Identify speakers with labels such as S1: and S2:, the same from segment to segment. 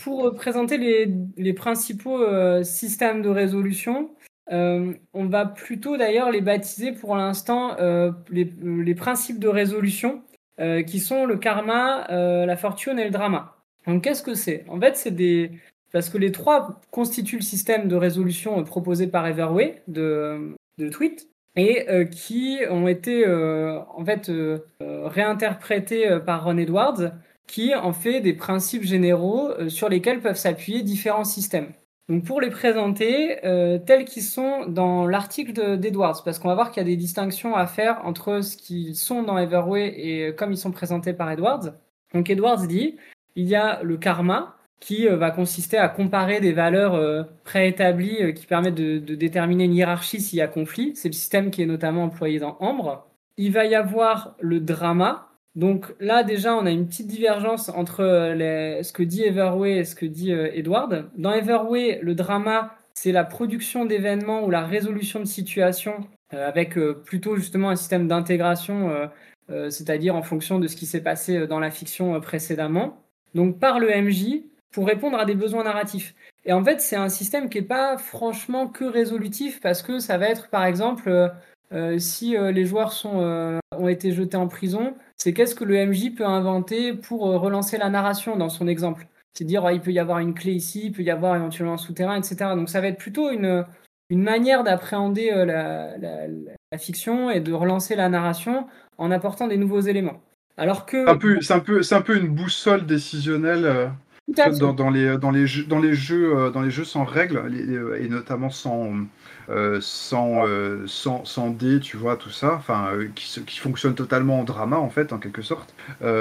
S1: pour présenter les principaux systèmes de résolution, on va plutôt d'ailleurs les baptiser pour l'instant les principes de résolution qui sont le karma, la fortune et le drama. Donc qu'est-ce que c'est? En fait, parce que les trois constituent le système de résolution proposé par Everway de Tweet et qui ont été réinterprétés par Ron Edwards, qui en fait des principes généraux sur lesquels peuvent s'appuyer différents systèmes. Donc pour les présenter tels qu'ils sont dans l'article d'Edwards, parce qu'on va voir qu'il y a des distinctions à faire entre ce qu'ils sont dans Everway et comme ils sont présentés par Edwards. Donc Edwards dit, il y a le karma, qui va consister à comparer des valeurs préétablies qui permettent de déterminer une hiérarchie s'il y a conflit. C'est le système qui est notamment employé dans Ambre. Il va y avoir le drama. Donc là, déjà, on a une petite divergence entre ce que dit Everway et ce que dit Edward. Dans Everway, le drama, c'est la production d'événements ou la résolution de situations avec plutôt justement un système d'intégration, c'est-à-dire en fonction de ce qui s'est passé dans la fiction précédemment. Donc par le MJ, pour répondre à des besoins narratifs. Et en fait, c'est un système qui n'est pas franchement que résolutif, parce que ça va être, par exemple, si les joueurs ont été jetés en prison, c'est qu'est-ce que le MJ peut inventer pour relancer la narration dans son exemple. C'est dire, il peut y avoir une clé ici, il peut y avoir éventuellement un souterrain, etc. Donc ça va être plutôt une manière d'appréhender la fiction et de relancer la narration en apportant des nouveaux éléments. Alors que
S2: c'est un peu une boussole décisionnelle dans les jeux sans règles et notamment sans dés, tu vois, tout ça, enfin qui fonctionne totalement en drama en fait, en quelque sorte.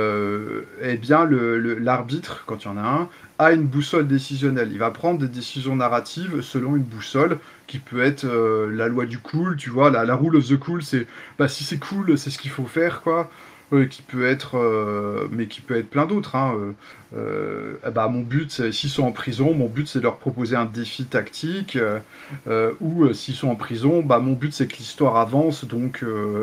S2: Eh bien l'arbitre, quand il y en a un, a une boussole décisionnelle. Il va prendre des décisions narratives selon une boussole qui peut être la loi du cool, tu vois, la rule of the cool, c'est si c'est cool, c'est ce qu'il faut faire, quoi. Qui peut être, mais qui peut être plein d'autres. Mon but, s'ils sont en prison, mon but c'est de leur proposer un défi tactique, ou s'ils sont en prison, mon but c'est que l'histoire avance, donc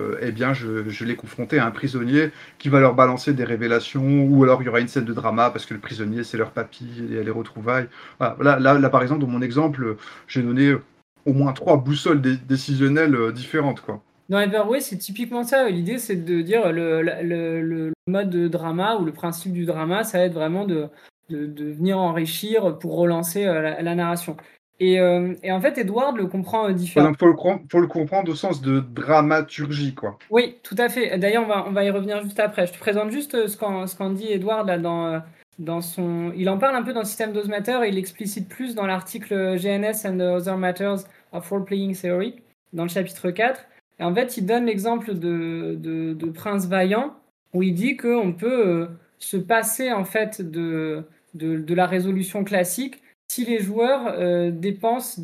S2: je les confronter à un prisonnier qui va leur balancer des révélations, ou alors il y aura une scène de drama parce que le prisonnier c'est leur papy et les retrouvailles. Voilà. Là, par exemple, dans mon exemple, j'ai donné au moins 3 boussoles décisionnelles différentes, quoi.
S1: Dans Everway, c'est typiquement ça. L'idée, c'est de dire le mode de drama ou le principe du drama, ça va être vraiment de venir enrichir pour relancer la narration. Et en fait, Edward le comprend différemment.
S2: Faut le comprendre au sens de dramaturgie, quoi.
S1: Oui, tout à fait. D'ailleurs, on va y revenir juste après. Je te présente juste ce qu'en dit Edward là, dans son... Il en parle un peu dans le système d'Ose Matter et il explicite plus dans l'article GNS and Other Matters of Role-Playing Theory, dans le chapitre 4. Et en fait, il donne l'exemple de Prince Vaillant, où il dit qu'on peut se passer en fait de la résolution classique si les joueurs dépensent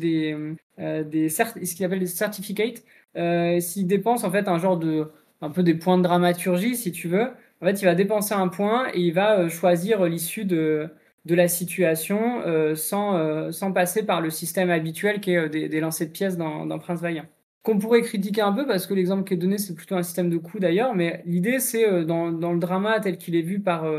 S1: ce qu'il appelle des certificates, s'il dépense en fait un peu des points de dramaturgie, si tu veux. En fait, il va dépenser un point et il va choisir l'issue de la situation sans passer par le système habituel qui est des lancers de pièces dans Prince Vaillant. Qu'on pourrait critiquer un peu parce que l'exemple qui est donné, c'est plutôt un système de coups d'ailleurs, mais l'idée, c'est dans le drama tel qu'il est vu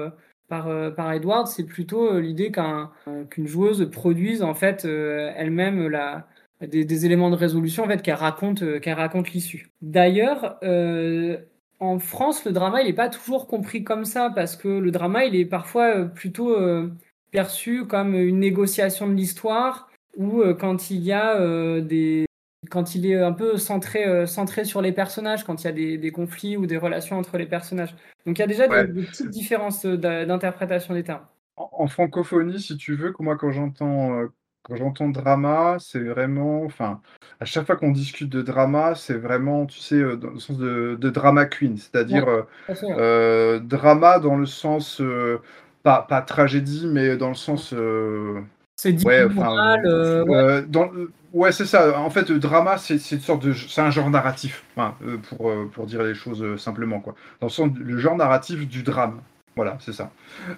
S1: par Edward, c'est plutôt l'idée qu'une joueuse produise en fait elle-même des éléments de résolution en fait qu'elle raconte l'issue. D'ailleurs, en France, le drama il n'est pas toujours compris comme ça parce que le drama il est parfois plutôt perçu comme une négociation de l'histoire ou quand il y a quand il est un peu centré sur les personnages, quand il y a des conflits ou des relations entre les personnages. Donc il y a déjà des petites différences d'interprétation des termes.
S2: En francophonie, si tu veux, que moi quand j'entends drama, c'est vraiment, enfin, à chaque fois qu'on discute de drama, c'est vraiment, tu sais, dans le sens de drama queen, c'est-à-dire
S1: Tout à fait.
S2: drama dans le sens pas tragédie, mais dans le sens
S1: C'est dit
S2: ouais, enfin,
S1: moral, ouais.
S2: ouais, c'est ça. En fait, drama, c'est une sorte c'est un genre narratif, enfin, pour dire les choses simplement, quoi. Dans le sens, le genre narratif du drame. Voilà, c'est ça.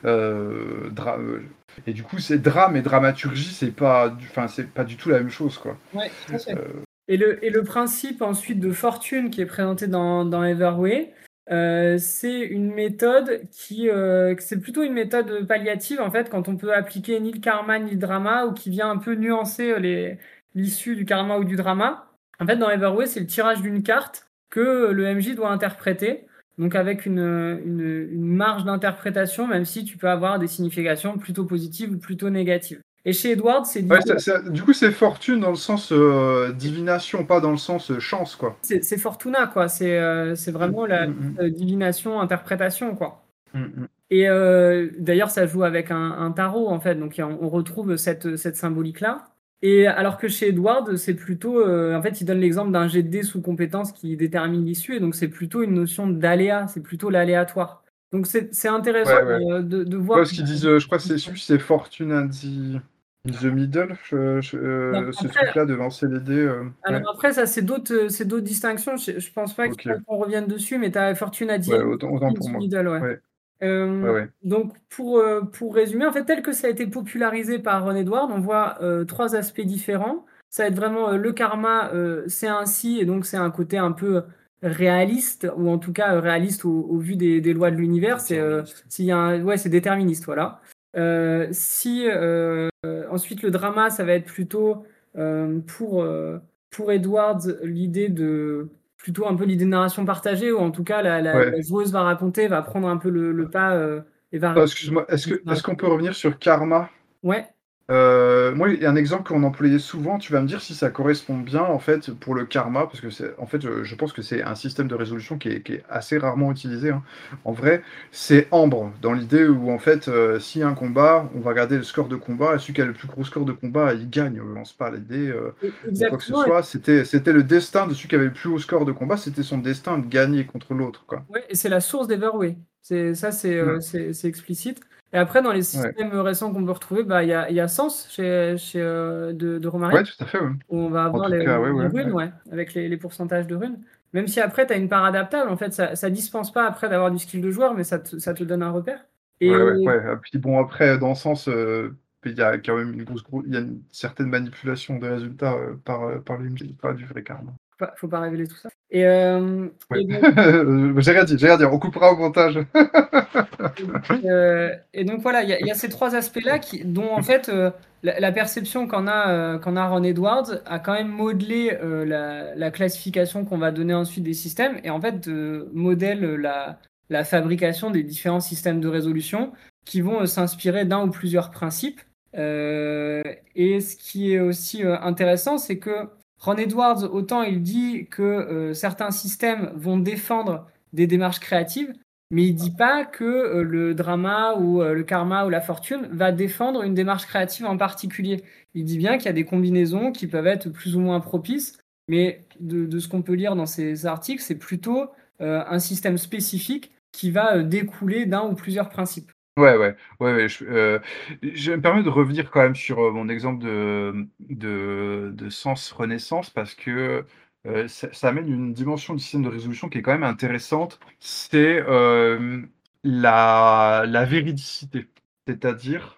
S2: Et du coup, c'est drame et dramaturgie, c'est pas du tout la même chose, quoi.
S1: Ouais, tout à fait. Et le principe ensuite de fortune qui est présenté dans Everway, C'est une méthode c'est plutôt une méthode palliative, en fait, quand on peut appliquer ni le karma ni le drama, ou qui vient un peu nuancer l'issue du karma ou du drama. En fait, dans Everway, c'est le tirage d'une carte que le MJ doit interpréter, donc avec une marge d'interprétation, même si tu peux avoir des significations plutôt positives ou plutôt négatives. Et chez Edward, c'est
S2: Ouais, du coup, c'est fortune dans le sens divination, pas dans le sens chance, quoi.
S1: c'est Fortuna, quoi. C'est vraiment la divination, interprétation, quoi.
S2: Mm.
S1: Et d'ailleurs, ça joue avec un tarot, en fait. Donc, on retrouve cette symbolique-là. Et alors que chez Edward, c'est plutôt. En fait, il donne l'exemple d'un jet de dés sous compétence qui détermine l'issue. Et donc, c'est plutôt une notion d'aléa. C'est plutôt l'aléatoire. Donc, c'est intéressant
S2: Ouais, ouais.
S1: de
S2: Ouais,
S1: voir.
S2: parce qu'ils disent, je crois que c'est Fortune in the Middle,
S1: Non,
S2: ce
S1: après,
S2: truc-là de lancer les dés.
S1: alors
S2: Ouais,
S1: après, ça, c'est d'autres distinctions. Je pense pas qu'il
S2: ok.
S1: faut qu'on revienne dessus, mais tu as Fortune at the
S2: Ouais,
S1: End,
S2: autant
S1: Fortune in
S2: pour
S1: the
S2: moi.
S1: Middle, ouais.
S2: Ouais, ouais, ouais.
S1: Donc, pour résumer, en fait, tel que ça a été popularisé par Ron Edward, on voit trois aspects différents. Ça va être vraiment le karma, c'est ainsi, et donc c'est un côté un peu réaliste, ou en tout cas réaliste au vu des lois de l'univers. S'il y a ouais, c'est déterministe, voilà. Si ensuite le drama, ça va être plutôt pour Edwards l'idée de plutôt un peu l'idée de narration partagée, ou en tout cas la
S2: Ouais.
S1: joueuse va raconter, va prendre un peu le pas et va
S2: Oh,
S1: raconter.
S2: excuse-moi, est-ce qu'on peut revenir sur Karma?
S1: Ouais,
S2: Moi, il y a un exemple qu'on employait souvent, tu vas me dire si ça correspond bien en fait pour le karma, parce que en fait, je pense que c'est un système de résolution qui est assez rarement utilisé, hein. En vrai, c'est Ambre, dans l'idée où en fait, s'il y a un combat, on va regarder le score de combat, et celui qui a le plus gros score de combat, il gagne. On lance pas les dés ou quoi que ce
S1: exactement.
S2: soit. C'était le destin de celui qui avait le plus haut score de combat, c'était son destin de gagner contre l'autre, quoi.
S1: Ouais, et c'est la source d'Everway.
S2: Mm.
S1: C'est explicite. Et après, dans les
S2: Ouais.
S1: systèmes récents qu'on peut retrouver, bah, il y a Sens de Romaric,
S2: Ouais, tout à fait, ouais.
S1: où on va
S2: En
S1: avoir
S2: tout cas, ouais,
S1: les
S2: ouais,
S1: runes,
S2: ouais.
S1: ouais, avec les pourcentages de runes. Même si après, tu as une part adaptable, en fait, ça dispense pas après d'avoir du skill de joueur, mais ça te donne un repère. Et
S2: Ouais, ouais, ouais. Et puis bon, après, dans le sens, il y a quand même il y a une certaine manipulation des résultats par les MJ, pas du vrai karma.
S1: faut pas révéler tout ça.
S2: Ouais.
S1: Et donc,
S2: J'ai rien dit, on coupera au montage.
S1: et donc voilà, il y a ces trois aspects-là dont en fait la perception qu'en a Ron Edwards a quand même modelé la classification qu'on va donner ensuite des systèmes, et en fait modèle la fabrication des différents systèmes de résolution qui vont s'inspirer d'un ou plusieurs principes. Euh, et ce qui est aussi intéressant, c'est que Ron Edwards, autant il dit que certains systèmes vont défendre des démarches créatives, mais il dit pas que le drama ou le karma ou la fortune va défendre une démarche créative en particulier. Il dit bien qu'il y a des combinaisons qui peuvent être plus ou moins propices, mais de ce qu'on peut lire dans ces articles, c'est plutôt un système spécifique qui va découler d'un ou plusieurs principes.
S2: Ouais, ouais, ouais, ouais, je me permets de revenir quand même sur, mon exemple de Sens Renaissance parce que, ça amène une dimension du système de résolution qui est quand même intéressante. C'est, la véridicité. C'est-à-dire,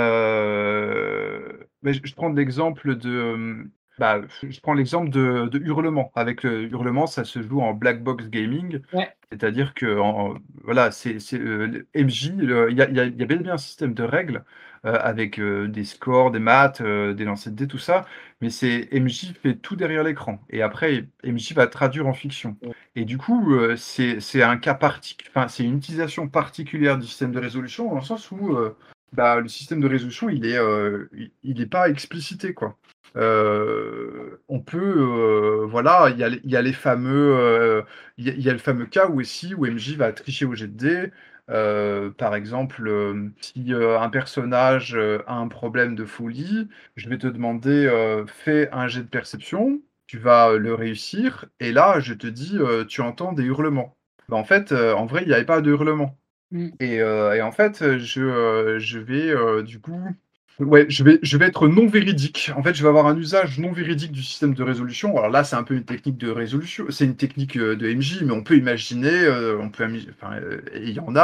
S2: beh, je prends l'exemple je prends l'exemple de Hurlement. Avec, Hurlement, ça se joue en black box gaming.
S1: Ouais,
S2: C'est-à-dire que voilà, c'est, le MJ, il y a bel et bien un système de règles, avec, des scores, des maths, des lancers de dés, tout ça, mais c'est MJ fait tout derrière l'écran et après MJ va traduire en fiction et du coup, c'est un cas enfin, c'est une utilisation particulière du système de résolution dans le sens où, le système de résolution, il est pas explicité, quoi. On peut, voilà, il y a les fameux, il y a le fameux cas où ici, où MJ va tricher au jet de dés. Par exemple, si, un personnage, a un problème de folie, je vais te demander, fais un jet de perception, tu vas, le réussir et là, je te dis, tu entends des hurlements. En fait, en vrai, il y avait pas de hurlements
S1: mm,
S2: et en fait, je vais, du coup Ouais, je vais être non véridique. En fait, je vais avoir un usage non véridique du système de résolution. Alors là, c'est un peu une technique de résolution, c'est une technique, de MJ, mais on peut imaginer, on peut enfin, et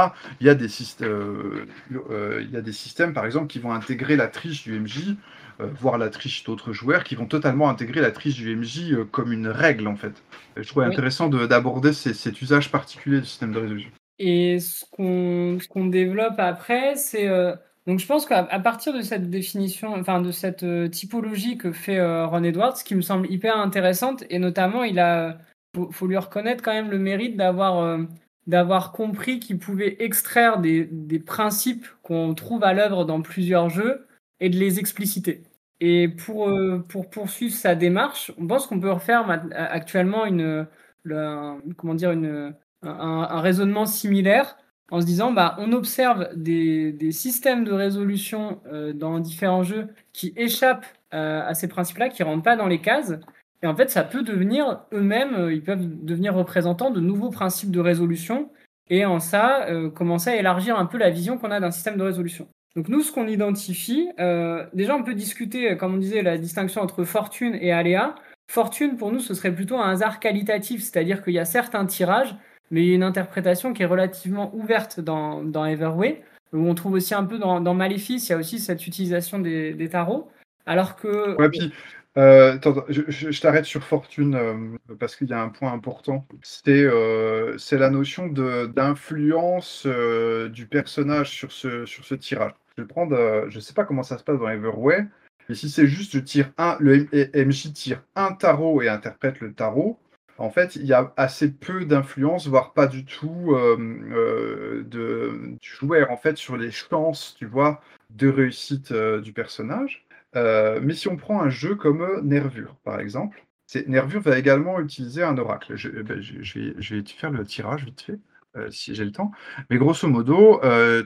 S2: il y a des systèmes, par exemple, qui vont intégrer la triche du MJ, voire la triche d'autres joueurs, qui vont totalement intégrer la triche du MJ, comme une règle, en fait. Je trouvais
S1: Oui.
S2: intéressant d'aborder cet usage particulier du système de résolution.
S1: Et ce qu'on développe après, c'est donc je pense qu'à partir de cette définition, enfin de cette typologie que fait Ron Edwards, qui me semble hyper intéressante, et notamment faut lui reconnaître quand même le mérite d'avoir compris qu'il pouvait extraire des principes qu'on trouve à l'œuvre dans plusieurs jeux et de les expliciter. Et pour poursuivre sa démarche, on pense qu'on peut refaire actuellement comment dire, un raisonnement similaire en se disant bah, on observe des systèmes de résolution dans différents jeux qui échappent à ces principes-là, qui ne rentrent pas dans les cases. Et en fait, ça peut devenir eux-mêmes, ils peuvent devenir représentants de nouveaux principes de résolution et en ça, commencer à élargir un peu la vision qu'on a d'un système de résolution. Donc nous, ce qu'on identifie, déjà on peut discuter, comme on disait, la distinction entre fortune et aléa. Fortune, pour nous, ce serait plutôt un hasard qualitatif, c'est-à-dire qu'il y a certes un tirage, mais il y a une interprétation qui est relativement ouverte dans Everway, où on trouve aussi un peu dans Maléfice, il y a aussi cette utilisation des tarots, alors que...
S2: Ouais, puis, attends, je t'arrête sur fortune, parce qu'il y a un point important. C'est la notion d'influence, du personnage sur ce tirage. Je vais prendre, je sais pas comment ça se passe dans Everway, mais si c'est juste le MJ tire un tarot et interprète le tarot, en fait, il y a assez peu d'influence, voire pas du tout, du joueur, en fait, sur les chances, tu vois, de réussite, du personnage. Mais si on prend un jeu comme Nervure, par exemple, Nervure va également utiliser un oracle. Je vais te faire le tirage vite fait, si j'ai le temps. Mais grosso modo,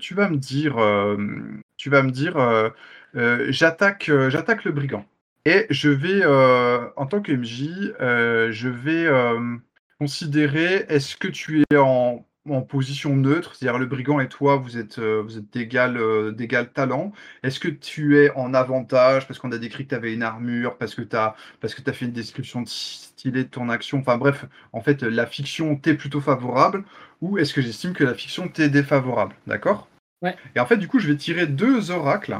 S2: j'attaque le brigand. Et je vais, en tant que MJ, je vais considérer, est-ce que tu es en position neutre, c'est-à-dire le brigand et toi, vous êtes d'égal talent. Est-ce que tu es en avantage parce qu'on a décrit que tu avais une armure, parce que tu as fait une description stylée de ton action, enfin bref, en fait, la fiction t'est plutôt favorable, ou est-ce que j'estime que la fiction t'est défavorable, d'accord?
S1: Ouais.
S2: Et en fait, du coup, je vais tirer 2 oracles,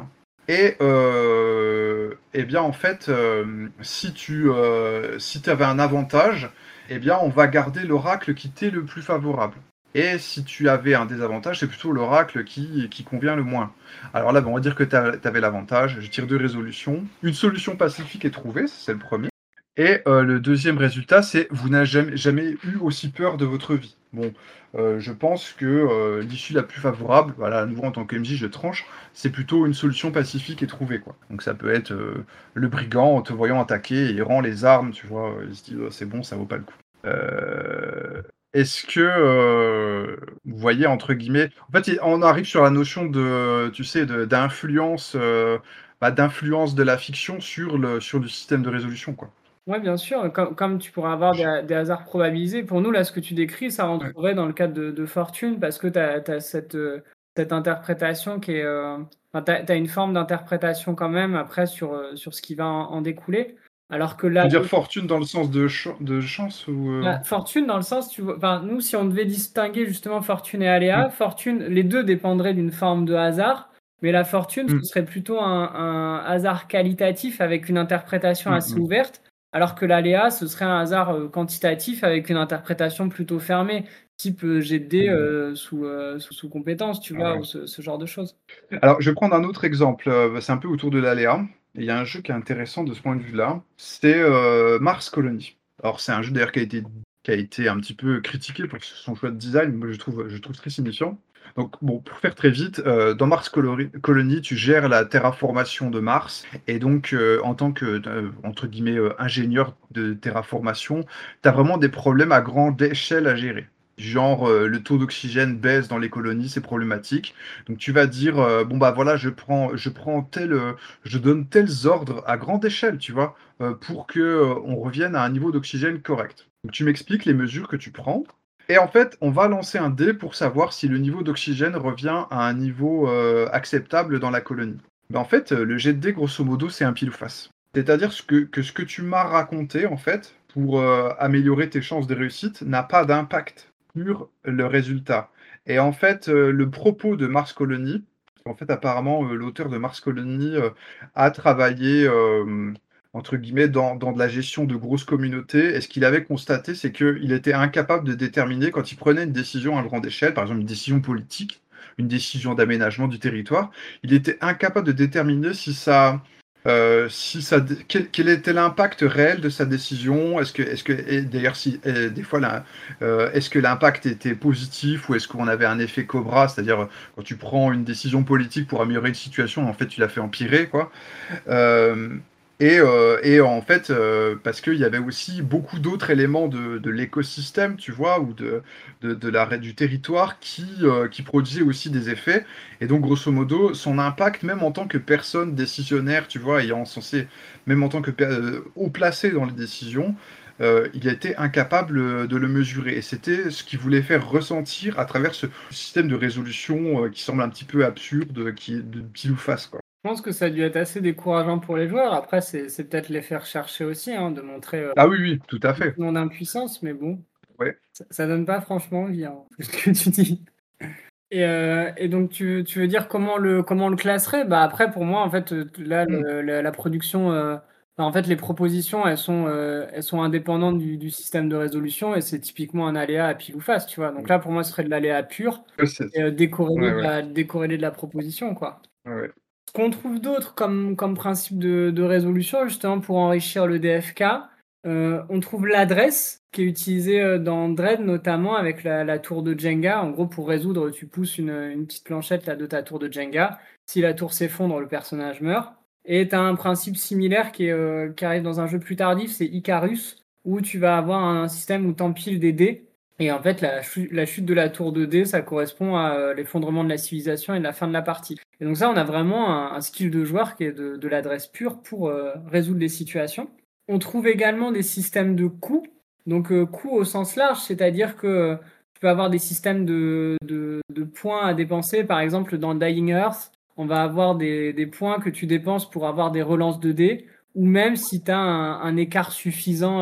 S2: et bien, en fait, si tu avais un avantage, eh bien, on va garder l'oracle qui t'est le plus favorable. Et si tu avais un désavantage, c'est plutôt l'oracle qui convient le moins. Alors là, on va dire que tu avais l'avantage. Je tire 2 résolutions. Une solution pacifique est trouvée, c'est le premier. Et le deuxième résultat, c'est vous n'avez jamais eu aussi peur de votre vie. Bon, je pense que l'issue la plus favorable, voilà, à nouveau en tant que MJ, je tranche, c'est plutôt une solution pacifique et trouvée, quoi. Donc ça peut être le brigand en te voyant attaquer, il rend les armes, tu vois, il se dit oh, c'est bon, ça vaut pas le coup. Est-ce que vous voyez entre guillemets, en fait, on arrive sur la notion de, tu sais, d'influence, d'influence de la fiction sur le système de résolution, quoi.
S1: Ouais, bien sûr, comme tu pourrais avoir des hasards probabilisés. Pour nous, là, ce que tu décris, ça
S2: Ouais.
S1: rentrerait dans le cadre de fortune parce que tu as cette interprétation qui est, enfin, tu as une forme d'interprétation quand même après sur ce qui va en découler. Alors que
S2: Tu
S1: là,
S2: veux dire fortune dans le sens de chance ou
S1: la fortune dans le sens, tu vois, enfin, nous, si on devait distinguer justement fortune et aléa,
S2: Mmh.
S1: fortune, les 2 dépendraient d'une forme de hasard, mais la fortune, ce
S2: Mmh.
S1: serait plutôt un hasard qualitatif avec une interprétation
S2: Mmh
S1: assez
S2: mh.
S1: ouverte, alors que l'aléa, ce serait un hasard, quantitatif avec une interprétation plutôt fermée, type, jet de dés,
S2: Mmh.
S1: sous compétence, tu vois?
S2: Ouais.
S1: Ou ce genre de choses.
S2: Alors, je vais prendre un autre exemple, c'est un peu autour de l'aléa et il y a un jeu qui est intéressant de ce point de vue-là, c'est, Mars Colony. Alors c'est un jeu d'ailleurs qui a été un petit peu critiqué pour son choix de design, moi je trouve très signifiant. Donc bon, pour faire très vite, dans Mars Colony, tu gères la terraformation de Mars et donc, en tant que, entre guillemets, «ingénieur de terraformation», tu as vraiment des problèmes à grande échelle à gérer. Genre, le taux d'oxygène baisse dans les colonies, c'est problématique. Donc tu vas dire, bon bah voilà, je donne tels ordres à grande échelle, tu vois, pour que on revienne à un niveau d'oxygène correct. Donc tu m'expliques les mesures que tu prends, et en fait, on va lancer un dé pour savoir si le niveau d'oxygène revient à un niveau acceptable dans la colonie. Bah, en fait, le jet de dés, grosso modo, c'est un pile ou face. C'est-à-dire ce que tu m'as raconté, en fait, pour, améliorer tes chances de réussite, n'a pas d'impact sur le résultat et en fait, le propos de Mars Colony, en fait, apparemment, l'auteur de Mars Colony, a travaillé, entre guillemets, dans de la gestion de grosses communautés et ce qu'il avait constaté, c'est qu'il était incapable de déterminer quand il prenait une décision à grande échelle, par exemple une décision politique, une décision d'aménagement du territoire, il était incapable de déterminer si ça quel était l'impact réel de sa décision. Est-ce que et d'ailleurs si des fois est-ce que l'impact était positif ou est-ce qu'on avait un effet Cobra, c'est-à-dire quand tu prends une décision politique pour améliorer une situation, en fait tu l'as fait empirer quoi. Euh, et en fait, parce qu'il y avait aussi beaucoup d'autres éléments de l'écosystème, tu vois, ou du territoire qui produisaient aussi des effets. Et donc, grosso modo, son impact, même en tant que personne décisionnaire, tu vois, ayant censé, même en tant que haut placé dans les décisions, il était incapable de le mesurer. Et c'était ce qu'il voulait faire ressentir à travers ce système de résolution qui semble un petit peu absurde, qui est de pile ou face, quoi.
S1: Je pense que ça a dû être assez décourageant pour les joueurs. Après, c'est peut-être les faire chercher aussi, hein, de montrer
S2: Ah oui, oui, tout à fait.
S1: mon impuissance, mais bon,
S2: Ouais.
S1: ça donne pas franchement envie, hein, ce que tu dis. Et donc, tu veux dire comment on le classerait? Bah après, pour moi, en fait, là,
S2: Hmm.
S1: la production, enfin, en fait, les propositions, elles sont indépendantes du système de résolution et c'est typiquement un aléa à pile ou face, tu vois. Donc là, pour moi, ce serait de l'aléa pur et
S2: Ouais, ouais,
S1: décorrélé de la proposition, quoi.
S2: ouais, ouais.
S1: Ce qu'on trouve d'autre comme principe de résolution, justement, pour enrichir le DFK, on trouve l'adresse qui est utilisée dans Dread, notamment avec la tour de Jenga. En gros, pour résoudre, tu pousses une petite planchette là, de ta tour de Jenga. Si la tour s'effondre, le personnage meurt. Et tu as un principe similaire qui arrive dans un jeu plus tardif, c'est Icarus, où tu vas avoir un système où tu empiles des dés. Et en fait, la chute de la tour de dés, ça correspond à l'effondrement de la civilisation et de la fin de la partie. Et donc ça, on a vraiment un skill de joueur qui est de l'adresse pure pour résoudre des situations. On trouve également des systèmes de coups, donc coups au sens large, c'est-à-dire que tu peux avoir des systèmes de points à dépenser. Par exemple, dans Dying Earth, on va avoir des points que tu dépenses pour avoir des relances de dés, ou même si tu as un écart suffisant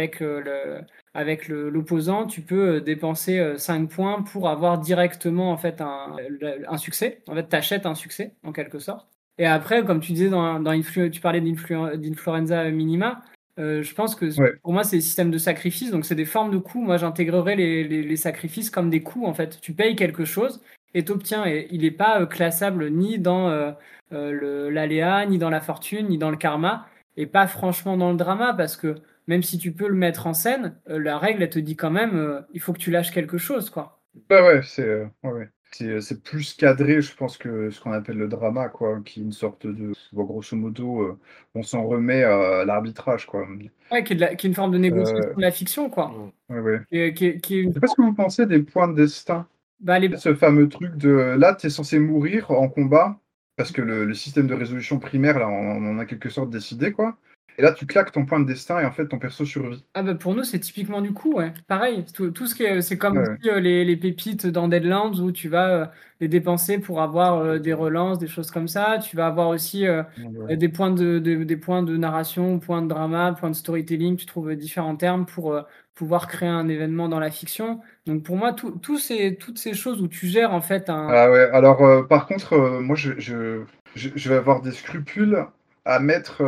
S1: avec l'opposant, tu peux dépenser 5 points pour avoir directement en fait un succès. En fait, tu achètes un succès en quelque sorte. Et après, comme tu disais, tu parlais d'Influenza Minima, je pense que
S2: Ouais.
S1: pour moi, c'est des systèmes de sacrifice, donc c'est des formes de coûts. Moi, j'intégrerais les sacrifices comme des coûts, en fait. Tu payes quelque chose et t'obtiens, et il n'est pas classable ni dans l'aléa, ni dans la fortune, ni dans le karma, et pas franchement dans le drama, parce que même si tu peux le mettre en scène, la règle, elle te dit quand même, il faut que tu lâches quelque chose, quoi.
S2: Ouais, ouais, ouais, ouais. C'est plus cadré, je pense, que ce qu'on appelle le drama, quoi, qui est une sorte de bon, grosso modo, on s'en remet à l'arbitrage, quoi.
S1: Ouais, qui est une forme de négociation
S2: Heu,
S1: de la fiction, quoi.
S2: ouais, ouais.
S1: Qui est
S2: Je
S1: une
S2: sais pas ce que vous pensez des points de destin.
S1: bah, les
S2: Ce fameux truc de là, tu es censé mourir en combat parce que le système de résolution primaire, là, on en a quelque sorte décidé, quoi et là, tu claques ton point de destin et en fait, ton perso survit.
S1: Ah bah pour nous, c'est typiquement du coup, ouais. Pareil, tout ce qui est, c'est comme
S2: Ouais, ouais.
S1: aussi les pépites dans Deadlands où tu vas les dépenser pour avoir des relances, des choses comme ça. Tu vas avoir aussi
S2: Ouais, ouais.
S1: des points de narration, points de drama, points de storytelling. Tu trouves différents termes pour pouvoir créer un événement dans la fiction. Donc pour moi, toutes ces choses où tu gères en fait un.
S2: Ah ouais, alors, par contre, moi je vais avoir des scrupules à mettre,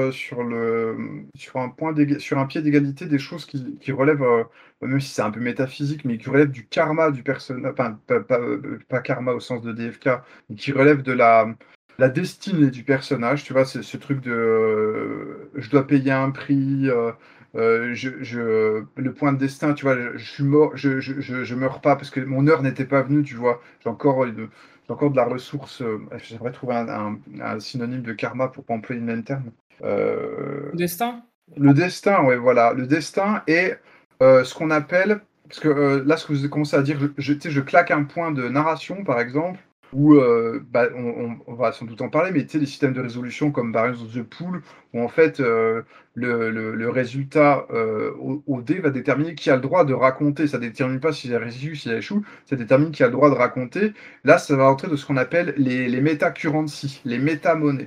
S2: sur un pied d'égalité des choses qui relèvent, même si c'est un peu métaphysique, mais qui relèvent du karma du personnage, enfin pas karma au sens de DFK, mais qui relèvent de la destinée du personnage, tu vois? C'est ce truc de, je dois payer un prix, le point de destin, tu vois? Je suis mort, je meurs pas parce que mon heure n'était pas venue, tu vois? J'ai encore de la ressource, j'aimerais trouver un synonyme de karma pour pas employer le même terme. Heu,
S1: Destin?
S2: le destin, ouais, voilà, le destin et ce qu'on appelle parce que, là, ce que vous avez commencé à dire, tu sais, je claque un point de narration, par exemple, ou bah, on va sans doute en parler, mais tu sais, les systèmes de résolution comme par exemple The Pool, où en fait, le résultat, au dé va déterminer qui a le droit de raconter. Ça détermine pas s'il a réussi ou s'il a échoué, ça détermine qui a le droit de raconter. Là, ça va entrer de ce qu'on appelle les méta currency, les méta-monnaies.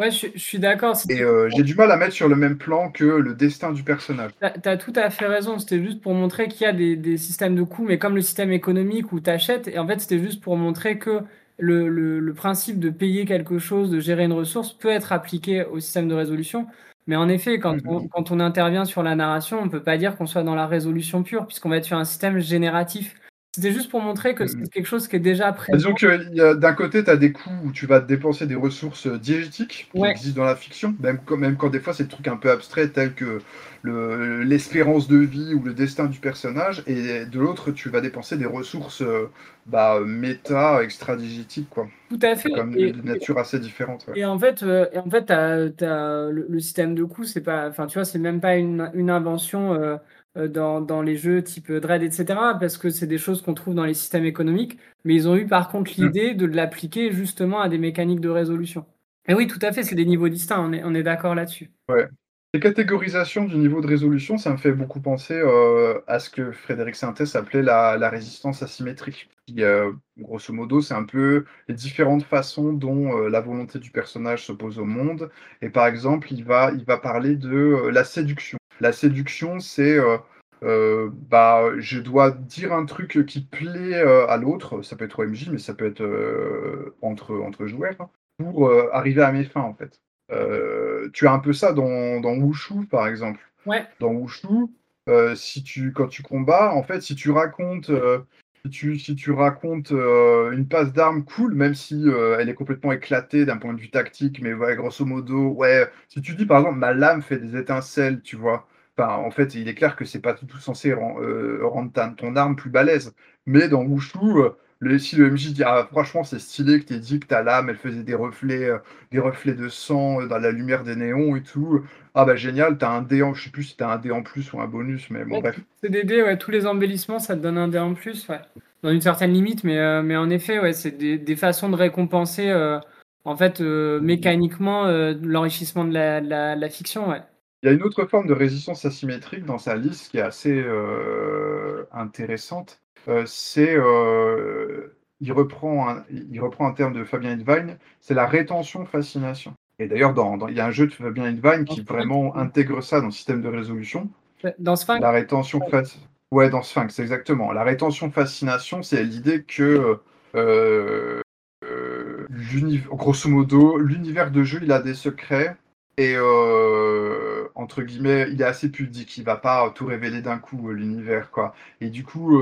S1: Ouais, je suis d'accord.
S2: Et j'ai du mal à mettre sur le même plan que le destin du personnage.
S1: Tu as tout à fait raison. C'était juste pour montrer qu'il y a des systèmes de coûts, mais comme le système économique où tu achètes, et en fait, c'était juste pour montrer que le principe de payer quelque chose, de gérer une ressource, peut être appliqué au système de résolution. Mais en effet, quand on intervient sur la narration, on ne peut pas dire qu'on soit dans la résolution pure, puisqu'on va être sur un système génératif. C'était juste pour montrer que
S2: Mmh.
S1: c'est quelque chose qui est déjà
S2: Bah,
S1: présent.
S2: disons que il y a d'un côté, tu as des coûts où tu vas dépenser des ressources, diégétiques qui
S1: Ouais,
S2: existent dans la fiction, même quand des fois c'est des trucs un peu abstraits tels que l'espérance de vie ou le destin du personnage et de l'autre, tu vas dépenser des ressources, méta extra-diégétiques, quoi.
S1: tout à fait.
S2: Quand même de nature assez différente, ouais.
S1: Et en fait, t'as le système de coûts, c'est pas, enfin, tu vois, c'est même pas une invention dans les jeux type Dread, etc. Parce que c'est des choses qu'on trouve dans les systèmes économiques, mais ils ont eu par contre
S2: Mmh,
S1: l'idée de l'appliquer justement à des mécaniques de résolution. Et oui, tout à fait, c'est des niveaux distincts, on est d'accord là-dessus.
S2: ouais. Les catégorisations du niveau de résolution, ça me fait beaucoup penser, à ce que Frédéric Sintès appelait la résistance asymétrique. Qui, grosso modo, c'est un peu les différentes façons dont, la volonté du personnage s'oppose au monde et par exemple, il va parler de, la séduction. La séduction, c'est, je dois dire un truc, qui plaît, à l'autre, ça peut être au MJ, mais ça peut être, entre joueurs, hein, pour, arriver à mes fins, en fait. Tu as un peu ça dans Wushu, par exemple.
S1: Ouais,
S2: Dans Wushu, si tu quand tu combats, en fait, si tu racontes, une passe d'armes cool, même si, elle est complètement éclatée d'un point de vue tactique, mais ouais, grosso modo, ouais, si tu dis, par exemple: «Ma lame fait des étincelles», tu vois? Enfin, en fait, il est clair que c'est pas du tout censé rendre ta ton arme plus balèze. Mais dans Wushu, si le MJ dit: «Ah franchement, c'est stylé que tu aies dit que ta lame, elle faisait des reflets de sang, dans la lumière des néons et tout. Ah bah génial, t'as un dé en je sais plus si t'as un dé en plus ou un bonus, mais bon
S1: ouais,
S2: bref.
S1: c'est des dés, ouais, tous les embellissements, ça te donne un dé en plus, ouais. Dans une certaine limite, mais en effet, ouais, c'est des façons de récompenser, en fait, mécaniquement, l'enrichissement de la fiction, ouais.
S2: Il y a une autre forme de résistance asymétrique dans sa liste qui est assez, intéressante. Il reprend un terme de Fabien Hetwein, c'est la rétention-fascination. Et d'ailleurs il y a un jeu de Fabien Hetwein
S1: Dans
S2: qui
S1: Sphinx,
S2: vraiment intègre ça dans le système de résolution.
S1: dans Sphinx,
S2: La rétention face Ouais, dans Sphinx, exactement. La rétention-fascination, c'est l'idée que, heu grosso modo, l'univers de jeu, il a des secrets et entre guillemets, il est assez pudique. Il va pas tout révéler d'un coup, l'univers, quoi et du coup,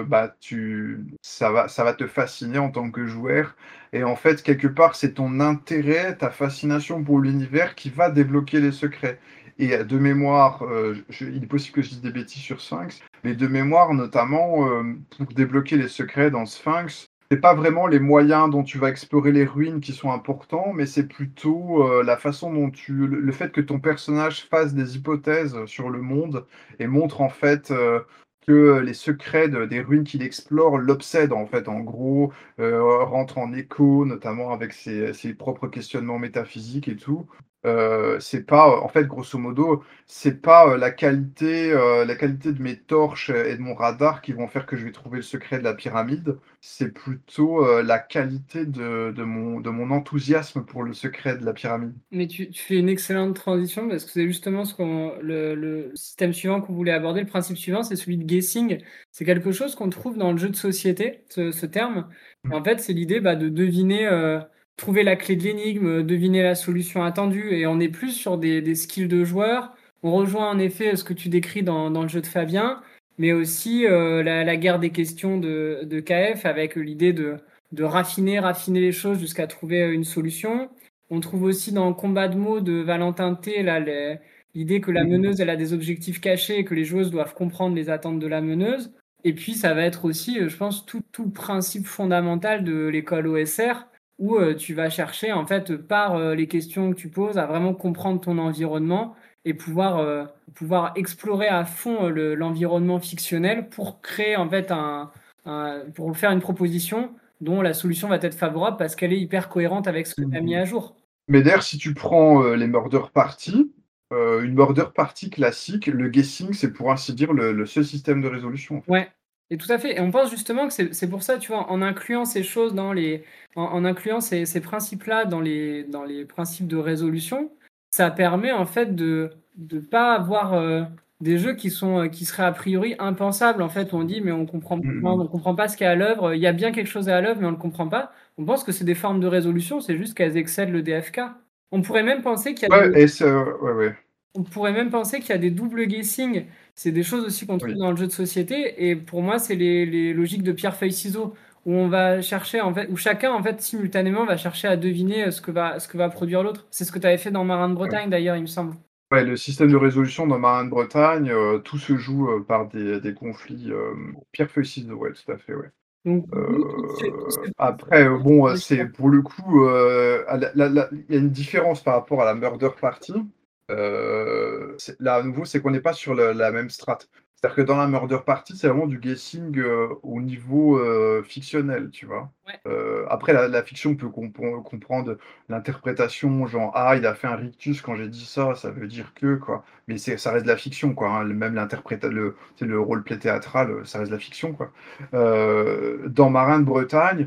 S2: ça va te fasciner en tant que joueur et en fait, quelque part, c'est ton intérêt, ta fascination pour l'univers qui va débloquer les secrets et de mémoire, il est possible que je dise des bêtises sur Sphinx, mais de mémoire, notamment, pour débloquer les secrets dans Sphinx, c'est pas vraiment les moyens dont tu vas explorer les ruines qui sont importants, mais c'est plutôt, la façon dont le fait que ton personnage fasse des hypothèses sur le monde et montre en fait, que les secrets des ruines qu'il explore l'obsèdent en fait. En gros, rentre en écho, notamment avec ses propres questionnements métaphysiques et tout. C'est pas, en fait, grosso modo, c'est pas, la qualité de mes torches et de mon radar qui vont faire que je vais trouver le secret de la pyramide. C'est plutôt, la qualité de mon enthousiasme pour le secret de la pyramide.
S1: mais tu fais une excellente transition parce que c'est justement le système suivant qu'on voulait aborder. Le principe suivant, c'est celui de guessing. C'est quelque chose qu'on trouve dans le jeu de société, ce terme.
S2: Mmh.
S1: En fait, c'est l'idée de deviner, trouver la clé de l'énigme, deviner la solution attendue. Et on est plus sur des skills de joueurs. On rejoint en effet ce que tu décris dans le jeu de Fabien, mais aussi la guerre des questions de KF avec l'idée de raffiner les choses jusqu'à trouver une solution. On trouve aussi dans le combat de mots de Valentin T là, l'idée que la
S2: Mmh mh.
S1: meneuse elle a des objectifs cachés et que les joueuses doivent comprendre les attentes de la meneuse. Et puis ça va être aussi, je pense, tout le principe fondamental de l'école OSR où tu vas chercher en fait par les questions que tu poses à vraiment comprendre ton environnement et pouvoir explorer à fond l'environnement fictionnel pour créer en fait pour faire une proposition dont la solution va être favorable parce qu'elle est hyper cohérente avec ce que tu as mis
S2: Mmh.
S1: à jour.
S2: Mais d'ailleurs, si tu prends, les murder party, une murder party classique, le guessing, c'est pour ainsi dire le seul système de résolution, en fait.
S1: Ouais, Et tout à fait. Et on pense justement que c'est pour ça, tu vois, en incluant ces choses en incluant ces principes-là dans les principes de résolution, ça permet en fait de pas avoir des jeux qui seraient a priori impensables, en fait, où on dit, mais
S2: Mm,
S1: on comprend pas ce qu'il y a à l'œuvre, il y a bien quelque chose à l'œuvre, mais on le comprend pas. On pense que c'est des formes de résolution, c'est juste qu'elles excèdent le DFK. On pourrait même penser qu'il y a
S2: Ouais,
S1: des,
S2: et c'est, ouais, ouais,
S1: on pourrait même penser qu'il y a des doubles guessing. C'est des choses aussi qu'on trouve
S2: oui.
S1: dans le jeu de société. Et pour moi, c'est les logiques de pierre-feuille-ciseaux, où on va chercher, en fait, où chacun, en fait, simultanément, va chercher à deviner ce que va produire l'autre. C'est ce que tu avais fait dans Marin de
S2: Ouais.
S1: Bretagne, d'ailleurs, il me semble.
S2: Ouais, le système de résolution dans Marin de Bretagne, tout se joue par des conflits pierre-feuille-ciseaux, ouais, tout à fait, ouais.
S1: Donc, nous, tout ce
S2: Après, bon, c'est
S1: choix.
S2: pour le coup, il y a une différence par rapport à la Murder Party. Là, à nouveau, c'est qu'on n'est pas sur la même strate. C'est-à-dire que dans la Murder Party, c'est vraiment du guessing au niveau fictionnel, tu vois.
S1: Ouais.
S2: Après, la fiction peut comprendre l'interprétation, genre, ah, il a fait un rictus quand j'ai dit ça, ça veut dire que, quoi. Mais ça reste de la fiction, quoi. Hein. Même le roleplay théâtral, ça reste de la fiction, quoi. Dans Marin de Bretagne,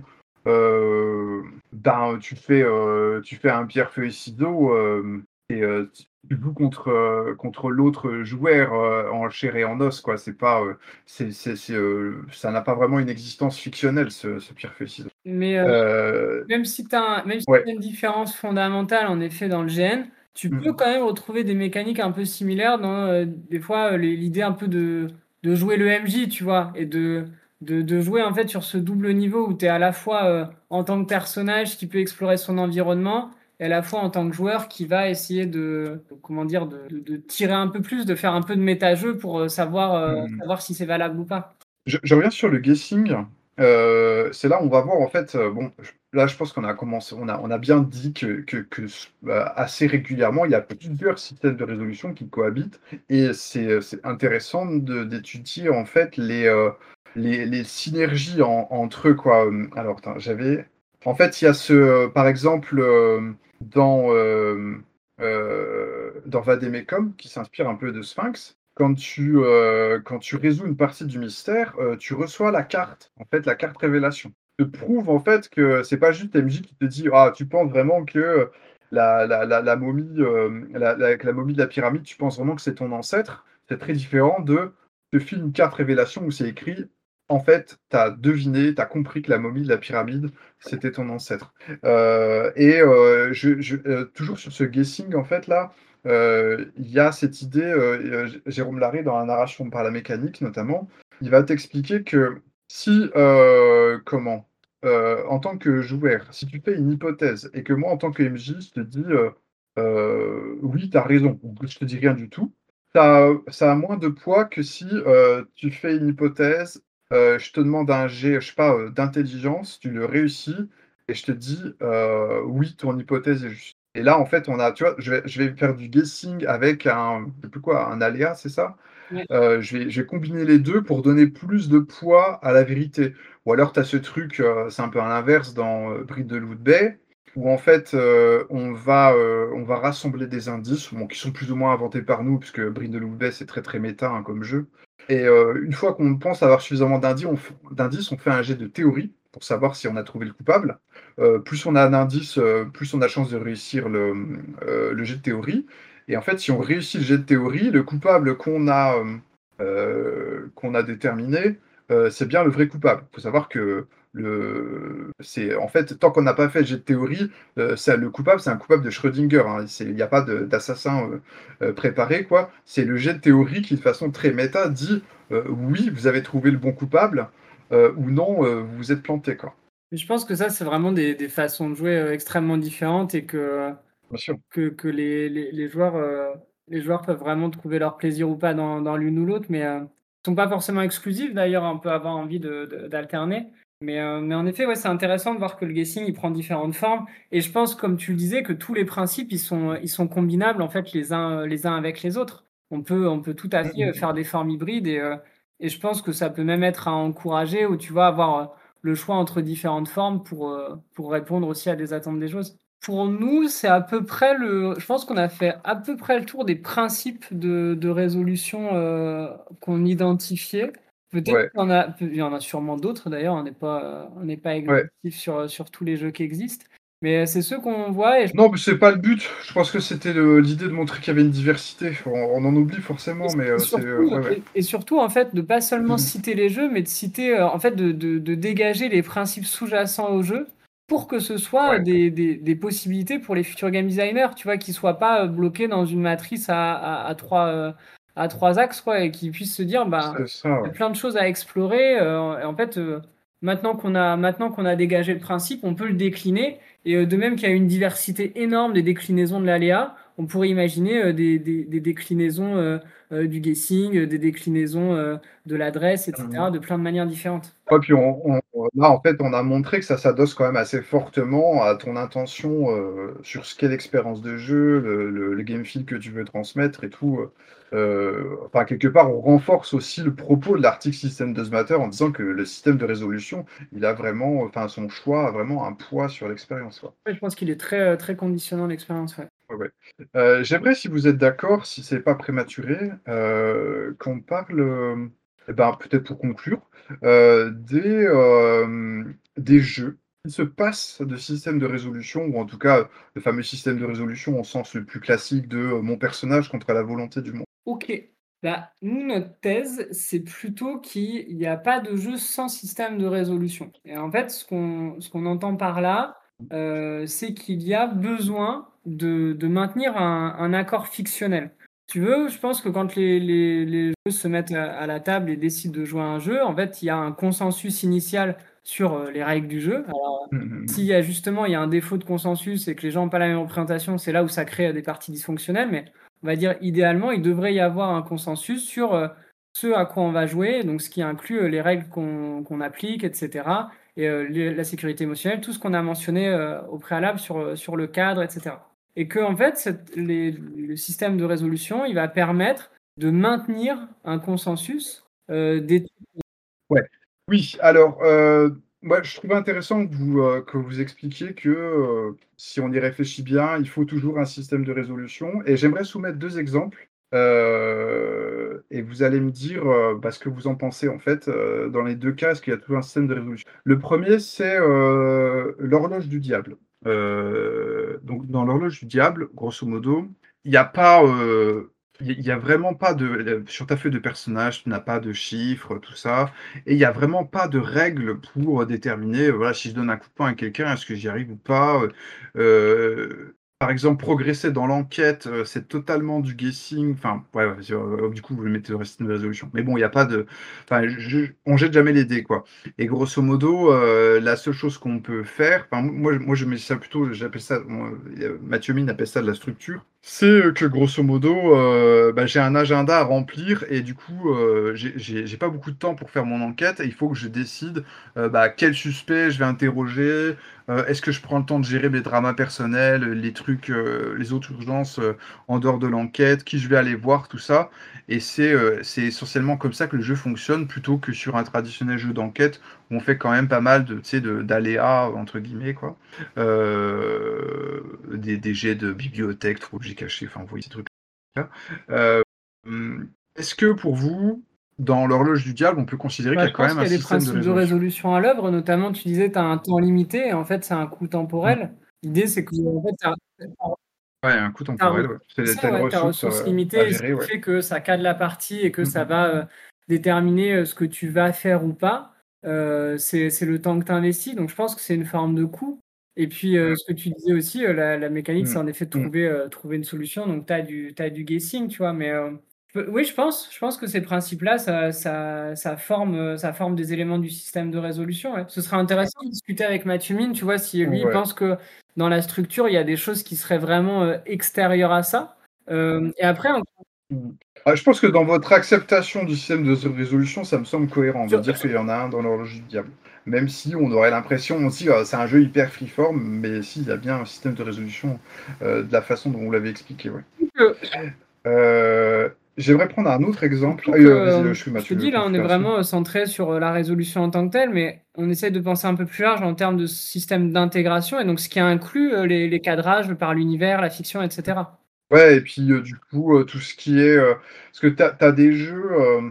S2: ben, tu fais un pierre feuille ciseaux et tu joues contre l'autre joueur en chair et en os, quoi. C'est pas, ça n'a pas vraiment une existence fictionnelle, ce pierre feuille ciseaux.
S1: Mais
S2: Euh,
S1: même si
S2: ouais.
S1: tu une différence fondamentale, en effet, dans le GN, tu peux
S2: Mm,
S1: quand même retrouver des mécaniques un peu similaires dans, des fois, l'idée un peu de jouer le MJ, tu vois? Et de jouer, en fait, sur ce double niveau où tu es à la fois, en tant que personnage qui peut explorer son environnement et à la fois en tant que joueur qui va essayer comment dire? De tirer un peu plus, de faire un peu de méta-jeu pour,
S2: mm.
S1: savoir si c'est valable ou pas.
S2: Je reviens sur le guessing. C'est là où on va voir en fait, bon, là je pense qu'on a commencé, on a bien dit assez régulièrement, il y a plusieurs systèmes de résolution qui cohabitent et c'est intéressant d'étudier en fait les synergies entre eux, quoi. Alors, attends, en fait, il y a par exemple, dans Vademecum, qui s'inspire un peu de Sphinx, quand tu résous une partie du mystère, tu reçois la carte, en fait, la carte révélation. Te prouve en fait que c'est pas juste MJ qui te dit ah tu penses vraiment que la momie que la momie de la pyramide, tu penses vraiment que c'est ton ancêtre. C'est très différent de te file une carte révélation où c'est écrit en fait, tu as deviné, tu as compris que la momie de la pyramide, c'était ton ancêtre. Toujours sur ce guessing, en fait, là, il y a cette idée, Jérôme Larrey, dans la narration par la mécanique notamment, il va t'expliquer que si, en tant que joueur, si tu fais une hypothèse et que moi, en tant que MJ, je te dis oui, tu as raison, ou que je te dis rien du tout, ça a moins de poids que si tu fais une hypothèse, je te demande un jet, je sais pas, d'intelligence, tu le réussis et je te dis oui, ton hypothèse est juste. Et là, en fait, tu vois, je vais faire du guessing avec je sais plus quoi, un aléa, c'est ça?
S1: Ouais.
S2: Je vais combiner les deux pour donner plus de poids à la vérité. Ou alors, tu as ce truc, c'est un peu à l'inverse dans Bride de Loot Bay, où en fait, on va rassembler des indices, bon, qui sont plus ou moins inventés par nous, puisque Bride de Loot Bay, c'est très très méta hein, comme jeu. Et une fois qu'on pense avoir suffisamment d'indices, on fait un jet de théorie pour savoir si on a trouvé le coupable. Plus on a d'indices, plus on a de chance de réussir le jet de théorie. Et en fait, si on réussit le jet de théorie, le coupable qu'on a déterminé, c'est bien le vrai coupable. Il faut savoir que en fait, tant qu'on n'a pas fait le jet de théorie, le coupable, c'est un coupable de Schrödinger. Hein. Il n'y a pas d'assassin préparé, quoi. C'est le jet de théorie qui, de façon très méta, dit oui, vous avez trouvé le bon coupable, ou non, vous vous êtes planté, quoi.
S1: Mais je pense que ça, c'est vraiment des façons de jouer extrêmement différentes et
S2: Bien sûr.
S1: que les joueurs peuvent vraiment trouver leur plaisir ou pas dans l'une ou l'autre, mais sont pas forcément exclusifs d'ailleurs, on peut avoir envie d'alterner. Mais en effet, ouais, c'est intéressant de voir que le guessing, il prend différentes formes. Et je pense, comme tu le disais, que tous les principes, ils sont combinables en fait les uns avec les autres. On peut tout à
S2: Mm,
S1: fait
S2: mm, mm.
S1: faire des formes hybrides et je pense que ça peut même être à encourager où tu vas avoir le choix entre différentes formes pour répondre aussi à des attentes des choses. Pour nous, c'est à peu près je pense qu'on a fait à peu près le tour des principes de résolution qu'on identifiait. Peut-être
S2: Ouais,
S1: il y en a sûrement d'autres d'ailleurs, on n'est pas
S2: ouais.
S1: exhaustif sur tous les jeux qui existent, mais c'est ceux qu'on voit et
S2: Non, mais c'est pas le but. Je pense que c'était l'idée de montrer qu'il y avait une diversité. On en oublie forcément, mais c'est ouais, ouais.
S1: et surtout, en fait, de pas seulement
S2: Mmh.
S1: citer les jeux, mais de citer, en fait, de dégager les principes sous-jacents au jeu pour que ce soit
S2: Ouais,
S1: des possibilités pour les futurs game designers, tu vois, qui soient pas bloqués dans une matrice à trois axes, quoi, et qui puissent se dire, bah,
S2: c'est ça,
S1: il y a
S2: ouais.
S1: plein de choses à explorer. Et en fait, maintenant qu'on a dégagé le principe, on peut le décliner. Et de même qu'il y a une diversité énorme des déclinaisons de l'aléa, on pourrait imaginer des déclinaisons du guessing, des déclinaisons de l'adresse,
S2: Mmh.
S1: etc., de plein de manières différentes.
S2: Ouais, puis là, en fait, on a montré que ça s'adosse quand même assez fortement à ton intention, sur ce qu'est l'expérience de jeu, le game feel que tu veux transmettre et tout, enfin, quelque part, on renforce aussi le propos de l'article System Does Matter en disant que le système de résolution, il a vraiment, enfin, son choix a vraiment un poids sur l'expérience, quoi.
S1: Ouais, je pense qu'il est très conditionnant l'expérience. Ouais.
S2: Ouais, ouais. J'aimerais, si vous êtes d'accord, si c'est pas prématuré, qu'on parle, et ben, peut-être pour conclure, des jeux qui se passent de système de résolution ou en tout cas, le fameux système de résolution au sens le plus classique de, mon personnage contre la volonté du monde.
S1: Ok. Bah, nous, notre thèse, c'est plutôt qu'il n'y a pas de jeu sans système de résolution. Et en fait, ce qu'on entend par là, c'est qu'il y a besoin de maintenir un accord fictionnel. Tu veux, je pense que quand les jeux se mettent à la table et décident de jouer à un jeu, en fait, il y a un consensus initial sur les règles du jeu. Alors,
S2: Mmh mh,
S1: s'il
S2: mmh.
S1: y a justement il y a un défaut de consensus et que les gens n'ont pas la même représentation, c'est là où ça crée des parties dysfonctionnelles. Mais on va dire, idéalement, il devrait y avoir un consensus sur ce à quoi on va jouer, donc ce qui inclut les règles qu'on applique, etc. Et la sécurité émotionnelle, tout ce qu'on a mentionné au préalable sur le cadre, etc. Et que, en fait, le système de résolution, il va permettre de maintenir un consensus des...
S2: Ouais. Oui, alors, moi, je trouvais intéressant que vous expliquiez que, si on y réfléchit bien, il faut toujours un système de résolution et j'aimerais soumettre 2 exemples, et vous allez me dire, bah, ce que vous en pensez, en fait, dans les 2 cas, est-ce qu'il y a toujours un système de résolution? Le premier, c'est, l'horloge du diable. Donc dans l'horloge du diable, grosso modo, il y a pas, il y a vraiment pas sur ta feuille de personnage, tu n'as pas de chiffres, tout ça. Et il y a vraiment pas de règles pour déterminer, voilà, si je donne un coup de poing à quelqu'un, est-ce que j'y arrive ou pas? Par exemple, progresser dans l'enquête, c'est totalement du guessing, enfin, ouais, ouais, du coup, vous le mettez dans le système de résolution. Mais bon, il y a pas de enfin, on jette jamais les dés, quoi. Et grosso modo, la seule chose qu'on peut faire, enfin, moi, je mets ça plutôt, j'appelle ça, moi, Mathieu Mine appelle ça de la structure. C'est, que grosso modo, bah, j'ai un agenda à remplir et du coup, j'ai pas beaucoup de temps pour faire mon enquête et il faut que je décide, bah, quel suspect je vais interroger, est-ce que je prends le temps de gérer mes dramas personnels, les trucs, les autres urgences, en dehors de l'enquête, qui je vais aller voir, tout ça et c'est essentiellement comme ça que le jeu fonctionne plutôt que sur un traditionnel jeu d'enquête où on fait quand même pas mal de, tu sais, «d'aléas» entre guillemets, quoi. Des jets de bibliothèque, trop objet caché, enfin, vous voyez ces trucs-là. Est-ce que pour vous, dans l'horloge du diable, on peut considérer
S1: Bah,
S2: qu'il y
S1: je
S2: a quand
S1: pense
S2: même
S1: qu'il y
S2: un
S1: a des
S2: système de
S1: principes de
S2: résolution?
S1: résolution à l'œuvre, notamment tu disais tu as un temps limité, et en fait c'est un coût
S2: Mmh.
S1: temporel. L'idée c'est que en fait,
S2: Ouais, un coût
S1: ta
S2: temporel,
S1: re
S2: ouais.
S1: c'est
S2: Tu
S1: ça,
S2: une
S1: ouais, ta
S2: ressource,
S1: ressource
S2: à
S1: limitée, ce
S2: gérer,
S1: qui
S2: ouais.
S1: fait que ça cadre la partie et que
S2: Mmh
S1: ça
S2: mh.
S1: va, déterminer, ce que tu vas faire ou pas. C'est le temps que tu investis, donc je pense que c'est une forme de coût et puis,
S2: Mmh.
S1: ce que tu disais aussi, la mécanique, c'est
S2: Mmh.
S1: en effet de
S2: Mmh.
S1: trouver une solution, donc tu as du guessing, tu vois? Mais, oui, je pense que ces principes-là, ça forme des éléments du système de résolution, ouais. Ce serait intéressant de discuter avec Mathieu Mine, tu vois? Si lui, il
S2: Ouais.
S1: pense que dans la structure, il y a des choses qui seraient vraiment, extérieures à ça. Et après on
S2: Mmh. Ah, je pense que dans votre acceptation du système de résolution, ça me semble cohérent de
S1: sur
S2: dire qu'il y en a un dans l'horloge du diable. Même si on aurait l'impression aussi, c'est un jeu hyper freeform, mais si, il y a bien un système de résolution, de la façon dont vous l'avez expliqué, ouais. J'aimerais prendre un autre exemple.
S1: surtout
S2: Ah
S1: que,
S2: oui, vas-y, excuse-moi,
S1: je te
S2: tu veux
S1: dis là, on est
S2: conclure là-dessus?
S1: vraiment, centré sur, la résolution en tant que telle, mais on essaie de penser un peu plus large en termes de système d'intégration et donc ce qui inclut, les cadrages par l'univers, la fiction et cetera.
S2: Ouais et puis, du coup, tout ce qui est, parce que tu as des jeux,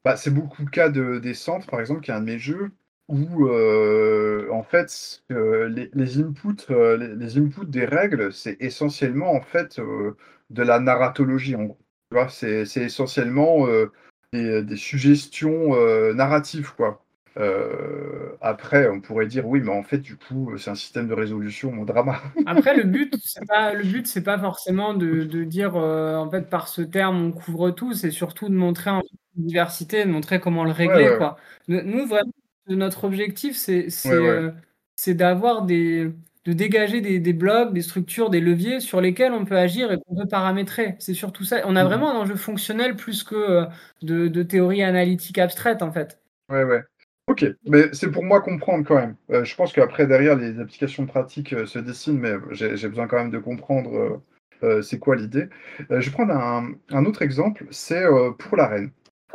S2: Bah, c'est beaucoup le cas des centres, par exemple, qui est un de mes jeux, où en fait, les inputs, les inputs des règles, c'est essentiellement en fait de la narratologie. En gros. Tu vois, c'est essentiellement des suggestions narratives, quoi. Après, on pourrait dire oui, mais en fait, du coup, c'est un système de résolution en drama.
S1: Après, le but, c'est pas forcément de dire, en fait, par ce terme, on couvre tout. C'est surtout de montrer en fait, une diversité, de montrer comment le
S2: Ouais,
S1: régler,
S2: ouais,
S1: quoi. Nous, vraiment, notre objectif, c'est
S2: ouais,
S1: c'est,
S2: ouais.
S1: heu, c'est d'avoir de dégager des blocs, des structures, des leviers sur lesquels on peut agir et qu'on peut paramétrer. C'est surtout ça. On a
S2: Mhm.
S1: vraiment un enjeu fonctionnel plus que, de théorie analytique abstraite, en fait.
S2: Ouais, ouais. OK, mais c'est pour moi comprendre quand même. Je pense qu'après derrière les applications pratiques, se dessinent, mais j'ai besoin quand même de comprendre, c'est quoi l'idée. Je vais prendre un autre exemple, c'est, pour l'arène.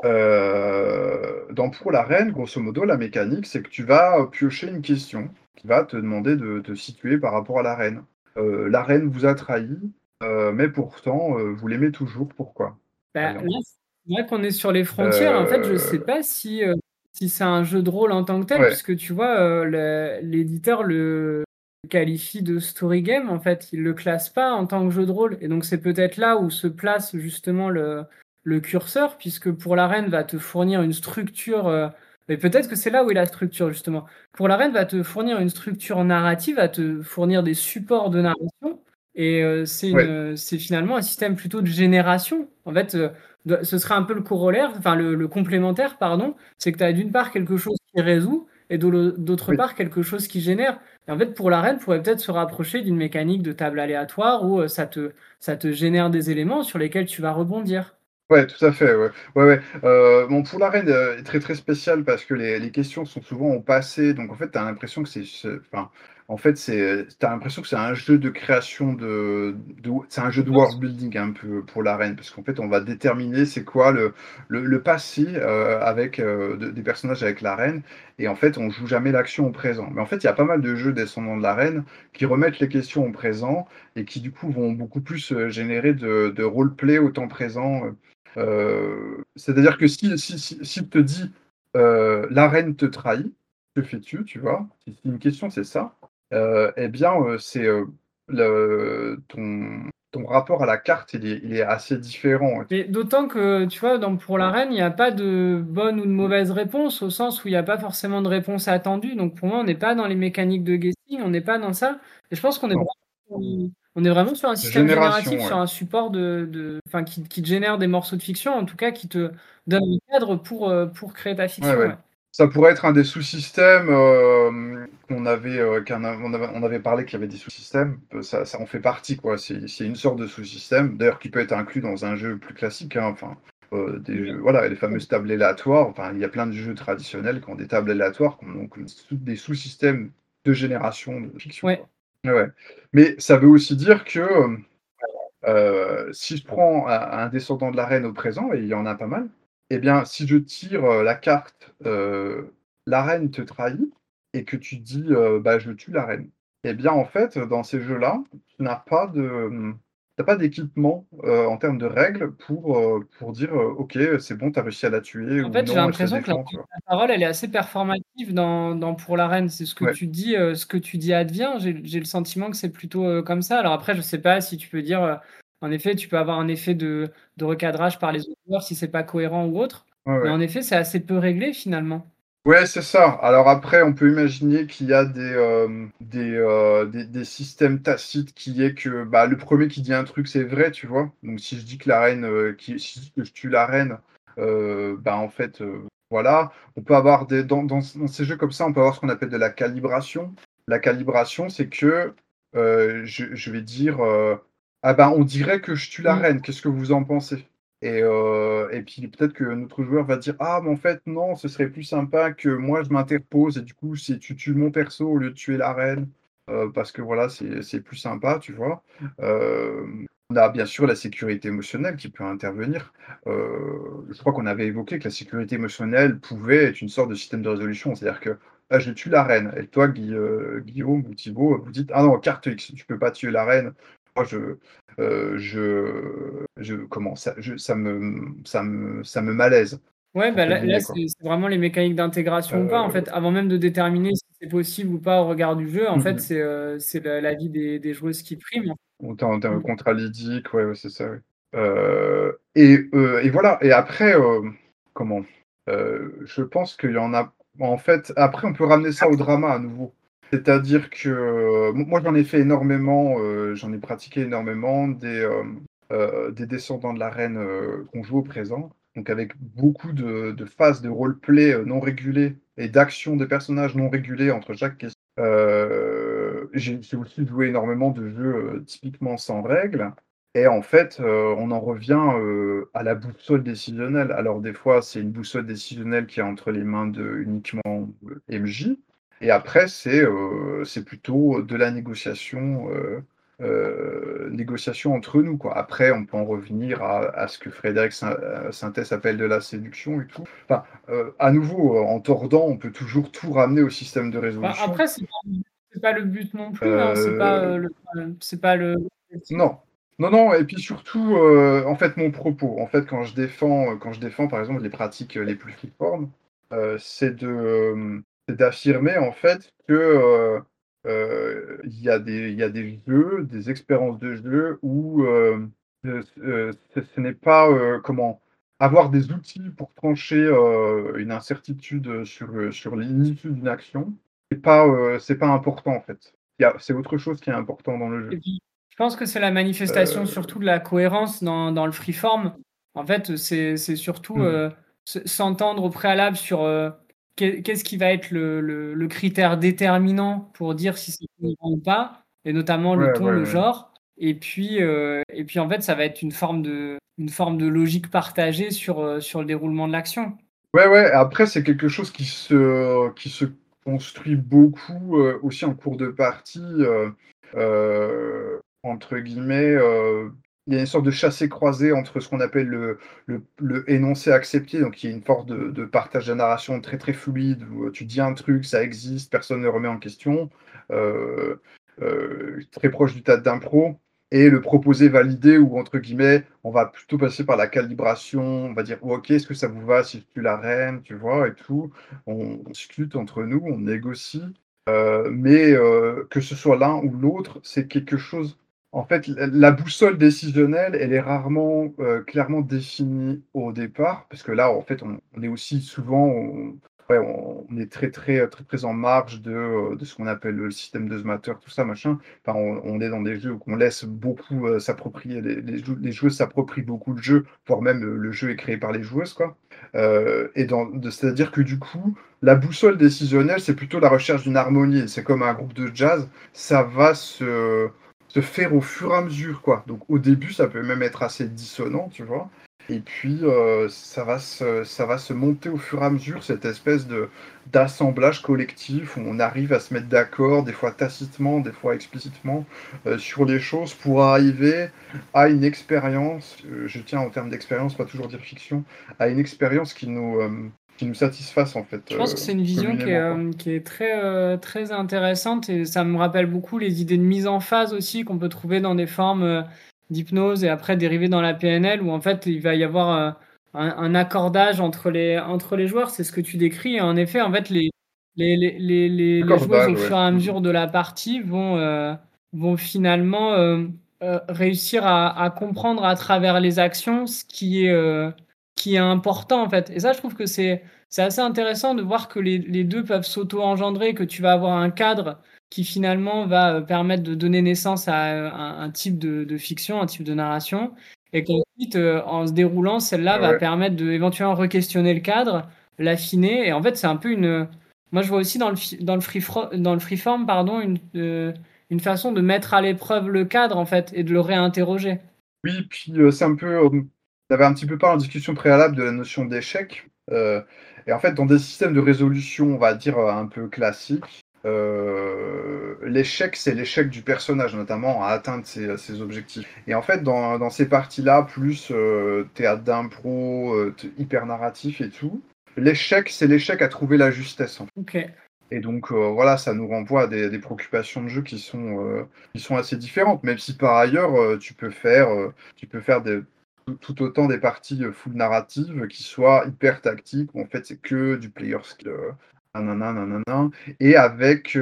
S2: Dans Pour l'arène, grosso modo, la mécanique, c'est que tu vas, piocher une question qui va te demander de te situer par rapport à l'arène. L'arène vous a trahi, mais pourtant, vous l'aimez toujours, pourquoi? Par
S1: Bah,
S2: exemple.
S1: là, c'est vrai qu'on est sur les frontières. En fait, je sais
S2: Heu,
S1: pas si c'est un jeu de rôle en tant que tel,
S2: ouais,
S1: puisque tu vois, l'éditeur le qualifie de story game, en fait. Il le classe pas en tant que jeu de rôle et donc c'est peut-être là où se place justement le curseur, puisque Pour l'arène va te fournir une structure, mais peut-être que c'est là où est la structure justement. Pour l'arène va te fournir une structure narrative, va te fournir des supports de narration et
S2: ouais,
S1: c'est finalement un système plutôt de génération. En fait, ce serait un peu le corollaire, enfin le complémentaire, pardon. C'est que tu as d'une part quelque chose qui résout et d'autre
S2: oui.
S1: part quelque chose qui génère. Et en fait, pour l'arène, pourrait peut-être se rapprocher d'une mécanique de table aléatoire où ça te génère des éléments sur lesquels tu vas rebondir.
S2: Ouais, tout à fait, ouais. Ouais, ouais. Bon, pour l'arène, est très, très spécial parce que les questions sont souvent au passé, donc en fait, tu as l'impression que enfin, en fait, tu as l'impression que c'est un jeu de création c'est un jeu de world building un peu pour l'arène, parce qu'en fait, on va déterminer c'est quoi le passé, avec, des personnages avec l'arène et en fait, on joue jamais l'action au présent. Mais en fait, il y a pas mal de jeux descendants de l'arène qui remettent les questions au présent et qui, du coup, vont beaucoup plus, générer de roleplay au temps présent, c'est-à-dire que s'il te dit, «La reine te trahit, que fais-tu?» tu vois? Si c'est une question, c'est ça. Et bien, c'est, ton rapport à la carte, il est assez différent.
S1: Mais d'autant que, tu vois, pour l'arène, il y a pas de bonne ou de mauvaise réponse, au sens où il y a pas forcément de réponse attendue. Donc pour moi, on n'est pas dans les mécaniques de guessing, on n'est pas dans ça. Et je pense qu'on est
S2: Non,
S1: vraiment sur un système génératif,
S2: génération,
S1: sur
S2: ouais.
S1: un support enfin, qui te génère des morceaux de fiction, en tout cas qui te donne un cadre pour créer ta
S2: Ouais,
S1: fiction,
S2: ouais.
S1: ouais.
S2: Ça pourrait être un des sous-systèmes, qu'on avait, on avait parlé qu'il y avait des sous-systèmes, ça en fait partie, quoi. C'est une sorte de sous-système, d'ailleurs qui peut être inclus dans un jeu plus classique, hein, enfin, des jeux voilà, les fameuses tables aléatoires, enfin, il y a plein de jeux traditionnels qui ont des tables aléatoires, qui ont donc des sous-systèmes de génération de fiction,
S1: Ouais.
S2: quoi. Ouais, ouais. Mais ça veut aussi dire que, si je prends un descendant de la reine au présent, et il y en a pas mal, eh bien, si je tire, la carte, la reine te trahit et que tu dis, bah, je tue la reine. Eh bien, en fait, dans ces jeux-là, tu n'as pas de, tu pas d'équipement, en termes de règles pour dire, «OK, c'est bon, tu as réussi à la tuer»
S1: En
S2: ou
S1: fait, j'ai
S2: «Non, elle se
S1: l'impression que la
S2: défend», tu vois?
S1: la parole, elle est assez performative dans Pour l'arène. C'est
S2: Ouais,
S1: ce que tu dis advient. J'ai le sentiment que c'est plutôt, comme ça. Alors après, je sais pas si tu peux dire, en effet, tu peux avoir un effet de recadrage par les autres joueurs si c'est pas cohérent ou autre.
S2: ouais,
S1: Mais
S2: ouais.
S1: en effet, c'est assez peu réglé finalement.
S2: Ouais, c'est ça. Alors après, on peut imaginer qu'il y a des systèmes tacites qui est que, bah, le premier qui dit un truc, c'est vrai, tu vois? Donc si je dis que la reine, si je dis que je tue la reine, bah, en fait, voilà. On peut avoir dans ces jeux comme ça, on peut avoir ce qu'on appelle de la calibration. La calibration, c'est que, je vais dire, «Ah bah, on dirait que je tue la
S1: Mmh.
S2: reine, qu'est-ce que vous en pensez?» Et puis peut-être que notre joueur va dire: «Ah mais en fait non, ce serait plus sympa que moi je m'interpose et du coup c'est tu tues mon perso au lieu de tuer la reine, parce que voilà c'est plus sympa», tu vois? On a bien sûr la sécurité émotionnelle qui peut intervenir. Je crois qu'on avait évoqué que la sécurité émotionnelle pouvait être une sorte de système de résolution. C'est-à-dire que, ah je tue la reine et toi Guillaume ou Thibaut, vous dites: «Ah non, carte X, tu peux pas tuer la reine. Moi je comment ça me malaise.
S1: Ouais, bah
S2: entre
S1: là
S2: guillemets, quoi.
S1: c'est vraiment les mécaniques d'intégration ou pas, en
S2: Euh,
S1: fait. Avant même de déterminer si c'est possible ou pas au regard du jeu, en fait,
S2: mm,
S1: c'est l'avis des joueuses qui prime.
S2: en termes de
S1: Mm.
S2: contrat lydique, ouais, ouais, c'est ça, ouais. Et voilà. Et après, comment? Je pense qu'il y en a. En fait, après, on peut ramener ça au drama à nouveau. C'est-à-dire que moi, j'en ai fait énormément, j'en ai pratiqué énormément des descendants de la reine qu'on joue au présent. Donc, avec beaucoup de phases de roleplay non régulées et d'action des personnages non régulés entre chaque question. J'ai aussi joué énormément de jeux typiquement sans règles. Et en fait, on en revient à la boussole décisionnelle. Alors, des fois, c'est une boussole décisionnelle qui est entre les mains de uniquement MJ. Et après, c'est plutôt de la négociation entre nous, quoi. Après, on peut en revenir à ce que Frédéric Sintès appelle de la séduction et tout. Enfin, à nouveau, en tordant, on peut toujours tout ramener au système de
S1: Bah,
S2: résolution.
S1: après, c'est pas le but non plus, hein,
S2: Euh,
S1: c'est pas le objectif.
S2: non. Non, non, et puis surtout, en fait, mon propos, en fait, quand je défends, par exemple, les pratiques les plus freeform, c'est d'affirmer, en fait, que il y a des jeux, des expériences de jeu où ce n'est pas, comment, avoir des outils pour trancher une incertitude sur l'issue d'une action, c'est pas important, en fait. C'est autre chose qui est important dans le
S1: Et
S2: jeu.
S1: puis, je pense que c'est la manifestation
S2: Euh,
S1: surtout de la cohérence dans le freeform. En fait, c'est surtout
S2: mmh.
S1: s'entendre au préalable sur qu'est-ce qui va être le critère déterminant pour dire si c'est cohérent ou pas, et notamment le
S2: Ouais,
S1: ton,
S2: ouais,
S1: le
S2: ouais.
S1: genre. Et puis en fait, ça va être une forme de logique partagée sur le déroulement de l'action.
S2: Ouais, ouais, après, c'est quelque chose qui se construit beaucoup, aussi en cours de partie, entre guillemets, il y a une sorte de chassé-croisé entre ce qu'on appelle le énoncé accepté, donc qui est une forme de partage de narration très, très fluide, où, tu dis un truc, ça existe, personne ne le remet en question, heu très proche du tas d'impro, et le proposé validé où, entre guillemets, on va plutôt passer par la calibration, on va dire: «Oh, OK, est-ce que ça vous va si je tue la reine?» Tu vois? Et tout. On discute entre nous, on négocie, mais que ce soit l'un ou l'autre, c'est quelque chose, en fait, la boussole décisionnelle, elle est rarement, clairement définie au départ, parce que là, en fait, on est aussi souvent, ouais, on est très, très, très, très en marge de ce qu'on appelle le système de Matter, tout ça, machin. Enfin, on est dans des jeux où on laisse beaucoup s'approprier, les joueuses s'approprient beaucoup le jeu, voire même le jeu est créé par les joueuses, quoi. C'est-à-dire que du coup, la boussole décisionnelle, c'est plutôt la recherche d'une harmonie. C'est comme un groupe de jazz, ça va se faire au fur et à mesure, quoi. Donc au début, ça peut même être assez dissonant, tu vois. Et puis, ça va se monter au fur et à mesure, cette espèce d'assemblage collectif où on arrive à se mettre d'accord, des fois tacitement, des fois explicitement, sur les choses pour arriver à une expérience, je tiens en termes d'expérience, pas toujours dire fiction, à une expérience qui nous satisfasse, en fait,
S1: Je pense que c'est une vision
S2: communément, quoi.
S1: qui est très intéressante, et ça me rappelle beaucoup les idées de mise en phase aussi qu'on peut trouver dans des formes d'hypnose et après dérivées dans la PNL, où en fait il va y avoir un accordage entre les joueurs. C'est ce que tu décris. Et en effet, en fait, les joueuses au
S2: Accordage, ouais.
S1: fur et à
S2: Mmh.
S1: mesure de la partie vont finalement réussir à comprendre à travers les actions qui est important, en fait. Et ça, je trouve que c'est assez intéressant de voir que les 2 peuvent s'auto-engendrer, que tu vas avoir un cadre qui finalement va permettre de donner naissance à un type de fiction, un type de narration, et qu'ensuite, en se déroulant, celle-là
S2: Ouais,
S1: va
S2: ouais.
S1: permettre de éventuellement re-questionner le cadre, l'affiner. Et en fait, c'est un peu moi je vois aussi dans le freeform, pardon, une façon de mettre à l'épreuve le cadre, en fait, et de le réinterroger.
S2: Oui, puis, c'est un peu, on avait un petit peu parlé en discussion préalable de la notion d'échec, et en fait, dans des systèmes de résolution, on va dire, un peu classiques, l'échec, c'est l'échec du personnage, notamment à atteindre ses objectifs. Et en fait, dans ces parties-là, plus, théâtre d'impro, hyper narratif et tout, l'échec, c'est l'échec à trouver la justesse, en fait.
S1: OK.
S2: Et donc, voilà, ça nous renvoie à des préoccupations de jeu qui sont assez différentes, même si par ailleurs, tu peux faire tout autant des parties full narratives qui soient hyper tactiques, où en fait c'est que du player skill, nanana, nanana, et avec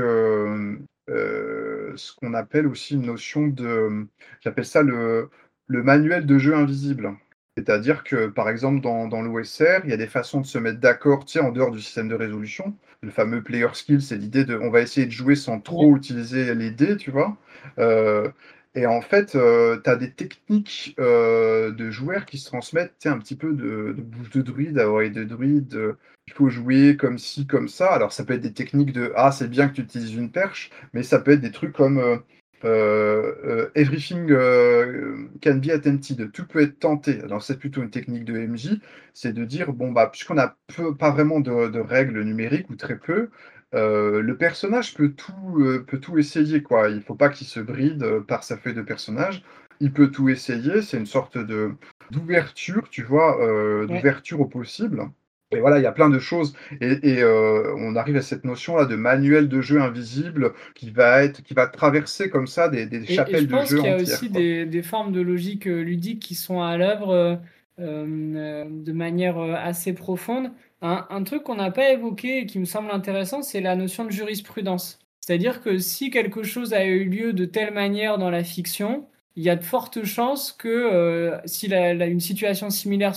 S2: ce qu'on appelle aussi une notion de, j'appelle ça le manuel de jeu invisible. C'est-à-dire que, par exemple, dans l'OSR, il y a des façons de se mettre d'accord, tu sais, en dehors du système de résolution. Le fameux player skill, c'est l'idée de, on va essayer de jouer sans trop utiliser les dés, tu vois. Euh, et en fait, tu as des techniques de joueurs qui se transmettent, tu sais, un petit peu de bouche de druide à oreille de druide. Il faut jouer comme ci, comme ça. Alors, ça peut être des techniques de ah, c'est bien que tu utilises une perche, mais ça peut être des trucs comme everything can be attempted. Tout peut être tenté. Alors, c'est plutôt une technique de MJ, c'est de dire bon, bah, puisqu'on n'a pas vraiment de règles numériques ou très peu, le personnage peut tout essayer, quoi. Il ne faut pas qu'il se bride par sa feuille de personnage. Il peut tout essayer. C'est une sorte d'ouverture, tu vois, d'ouverture au possible. Et voilà, il y a plein de choses. Et on arrive à cette notion-là de manuel de jeu invisible qui va traverser comme ça des
S1: Et je
S2: chapelles de
S1: pense
S2: jeu
S1: qu'il y a
S2: entières,
S1: aussi
S2: quoi.
S1: des formes de logique ludique qui sont à l'œuvre de manière assez profonde. Un truc qu'on n'a pas évoqué et qui me semble intéressant, c'est la notion de jurisprudence. C'est-à-dire que si quelque chose a eu lieu de telle manière dans la fiction, il y a de fortes chances que si une situation similaire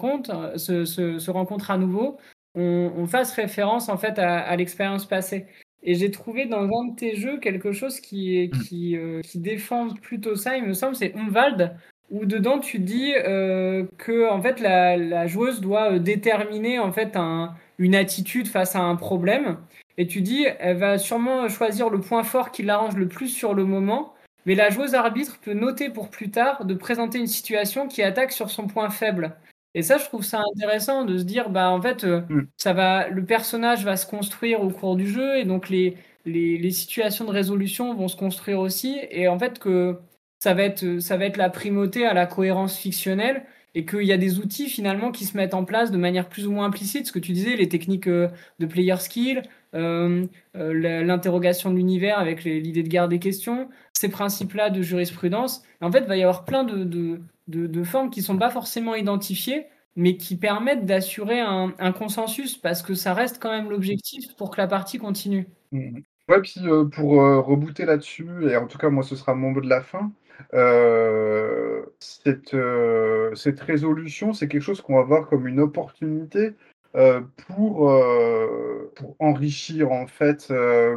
S1: se rencontre à nouveau, on fasse référence en fait à l'expérience passée. Et j'ai trouvé dans un de tes jeux quelque chose
S2: Mm.
S1: qui défend plutôt ça, il me semble, c'est Umwald, où dedans tu dis que en fait la joueuse doit déterminer en fait une attitude face à un problème. Et tu dis, elle va sûrement choisir le point fort qui l'arrange le plus sur le moment, mais la joueuse arbitre peut noter pour plus tard de présenter une situation qui attaque sur son point faible. Et ça, je trouve ça intéressant de se dire, bah en fait,
S2: Mm.
S1: le personnage va se construire au cours du jeu et donc les situations de résolution vont se construire aussi. Et en fait, que ça va être la primauté à la cohérence fictionnelle et qu'il y a des outils finalement qui se mettent en place de manière plus ou moins implicite. Ce que tu disais, les techniques de player skill, l'interrogation de l'univers avec l'idée de garde des questions, ces principes-là de jurisprudence. En fait, il va y avoir plein de formes qui ne sont pas forcément identifiées mais qui permettent d'assurer un consensus parce que ça reste quand même l'objectif pour que la partie continue.
S2: Mm. Ouais, puis pour rebooter là-dessus, et en tout cas, moi, ce sera mon mot de la fin. Cette résolution, c'est quelque chose qu'on va voir comme une opportunité pour enrichir, en fait,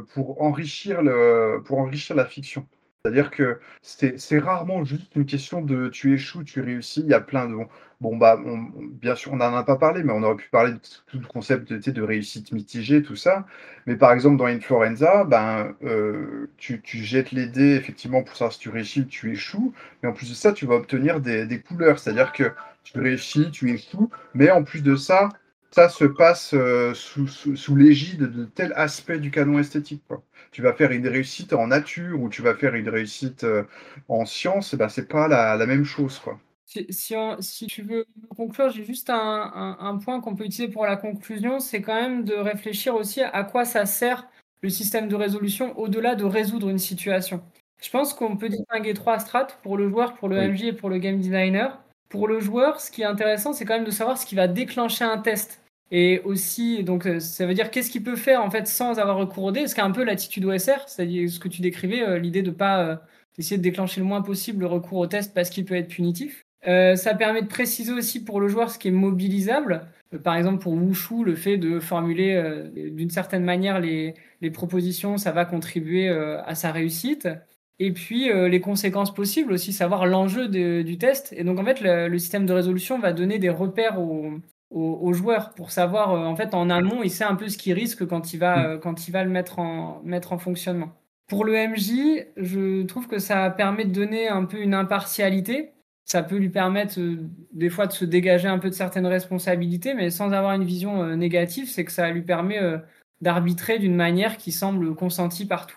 S2: pour enrichir la fiction. C'est-à-dire que c'est rarement juste une question de tu échoues, tu réussis. Il y a plein de. Bon, bah, bien sûr, on n'en a pas parlé, mais on aurait pu parler de tout le concept tu sais, de réussite mitigée, tout ça. Mais par exemple, dans Influenza, ben, tu jettes les dés effectivement pour savoir si tu réussis ou tu échoues. Mais en plus de ça, tu vas obtenir des couleurs. C'est-à-dire que tu réussis, tu échoues. Mais en plus de ça, ça se passe sous l'égide de tel aspect du canon esthétique, quoi. Tu vas faire une réussite en nature ou tu vas faire une réussite en sciences, ben, c'est pas la même chose, quoi.
S1: Si tu veux conclure, j'ai juste un point qu'on peut utiliser pour la conclusion, c'est quand même de réfléchir aussi à quoi ça sert le système de résolution au-delà de résoudre une situation. Je pense qu'on peut distinguer trois strates pour le joueur, pour le
S2: Oui.
S1: MJ et pour le game designer. Pour le joueur, ce qui est intéressant, c'est quand même de savoir ce qui va déclencher un test. Et aussi, donc, ça veut dire qu'est-ce qu'il peut faire en fait sans avoir recours au dé, ce qui est un peu l'attitude OSR, c'est-à-dire ce que tu décrivais, l'idée de pas essayer de déclencher le moins possible le recours au test parce qu'il peut être punitif. Ça permet de préciser aussi pour le joueur ce qui est mobilisable. Par exemple, pour Wushu, le fait de formuler d'une certaine manière les propositions, ça va contribuer à sa réussite. Et puis, les conséquences possibles aussi, savoir l'enjeu du test. Et donc, en fait, le système de résolution va donner des repères aux joueurs pour savoir, en fait, en amont, il sait un peu ce qu'il risque
S2: Mm.
S1: quand il va le mettre en fonctionnement. Pour le MJ, je trouve que ça permet de donner un peu une impartialité. Ça peut lui permettre des fois de se dégager un peu de certaines responsabilités, mais sans avoir une vision négative, c'est que ça lui permet d'arbitrer d'une manière qui semble consentie par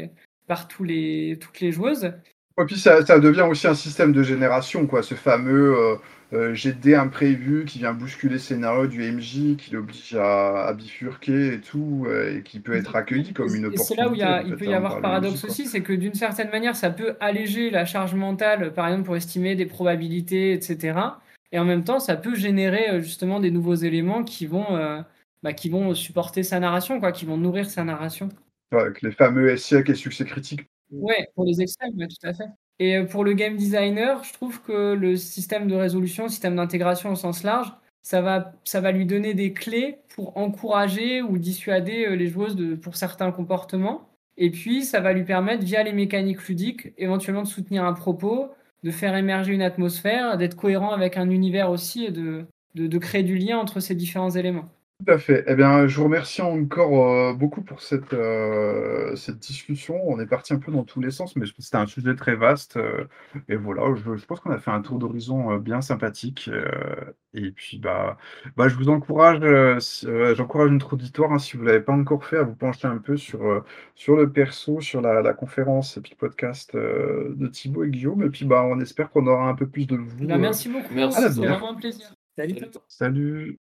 S1: toutes les joueuses.
S2: Et puis ça devient aussi un système de génération, quoi. Ce fameux jet de dés imprévu qui vient bousculer le scénario du MJ, qui l'oblige à bifurquer et tout, et qui peut être accueilli comme une
S1: Et c'est là où
S2: opportunité, en
S1: il
S2: fait,
S1: peut y
S2: hein,
S1: avoir
S2: par le MJ,
S1: paradoxe
S2: quoi.
S1: aussi, c'est que d'une certaine manière, ça peut alléger la charge mentale, par exemple pour estimer des probabilités, etc. et en même temps, ça peut générer justement des nouveaux éléments qui vont supporter sa narration, quoi, qui vont nourrir sa narration.
S2: Ouais, avec les fameux SIEC et succès critiques.
S1: Ouais, pour les extrêmes, ouais, tout à fait. Et pour le game designer, je trouve que le système de résolution, système d'intégration au sens large, ça va lui donner des clés pour encourager ou dissuader les joueuses pour certains comportements. Et puis, ça va lui permettre, via les mécaniques ludiques, éventuellement de soutenir un propos, de faire émerger une atmosphère, d'être cohérent avec un univers aussi et de créer du lien entre ces différents éléments.
S2: Tout à fait. Eh bien, je vous remercie encore, beaucoup pour cette discussion. On est parti un peu dans tous les sens, mais je pense que c'était un sujet très vaste, et voilà, je pense qu'on a fait un tour d'horizon, bien sympathique, et puis, je vous encourage, j'encourage notre auditoire, hein, si vous ne l'avez pas encore fait, à vous pencher un peu sur le perso, sur la conférence et puis podcast, de Thibaut et Guillaume, et puis, on espère qu'on aura un peu plus de vous,
S1: Merci beaucoup,
S2: à
S1: c'était
S2: l'avenir.
S1: vraiment un plaisir. Salut.
S2: Salut.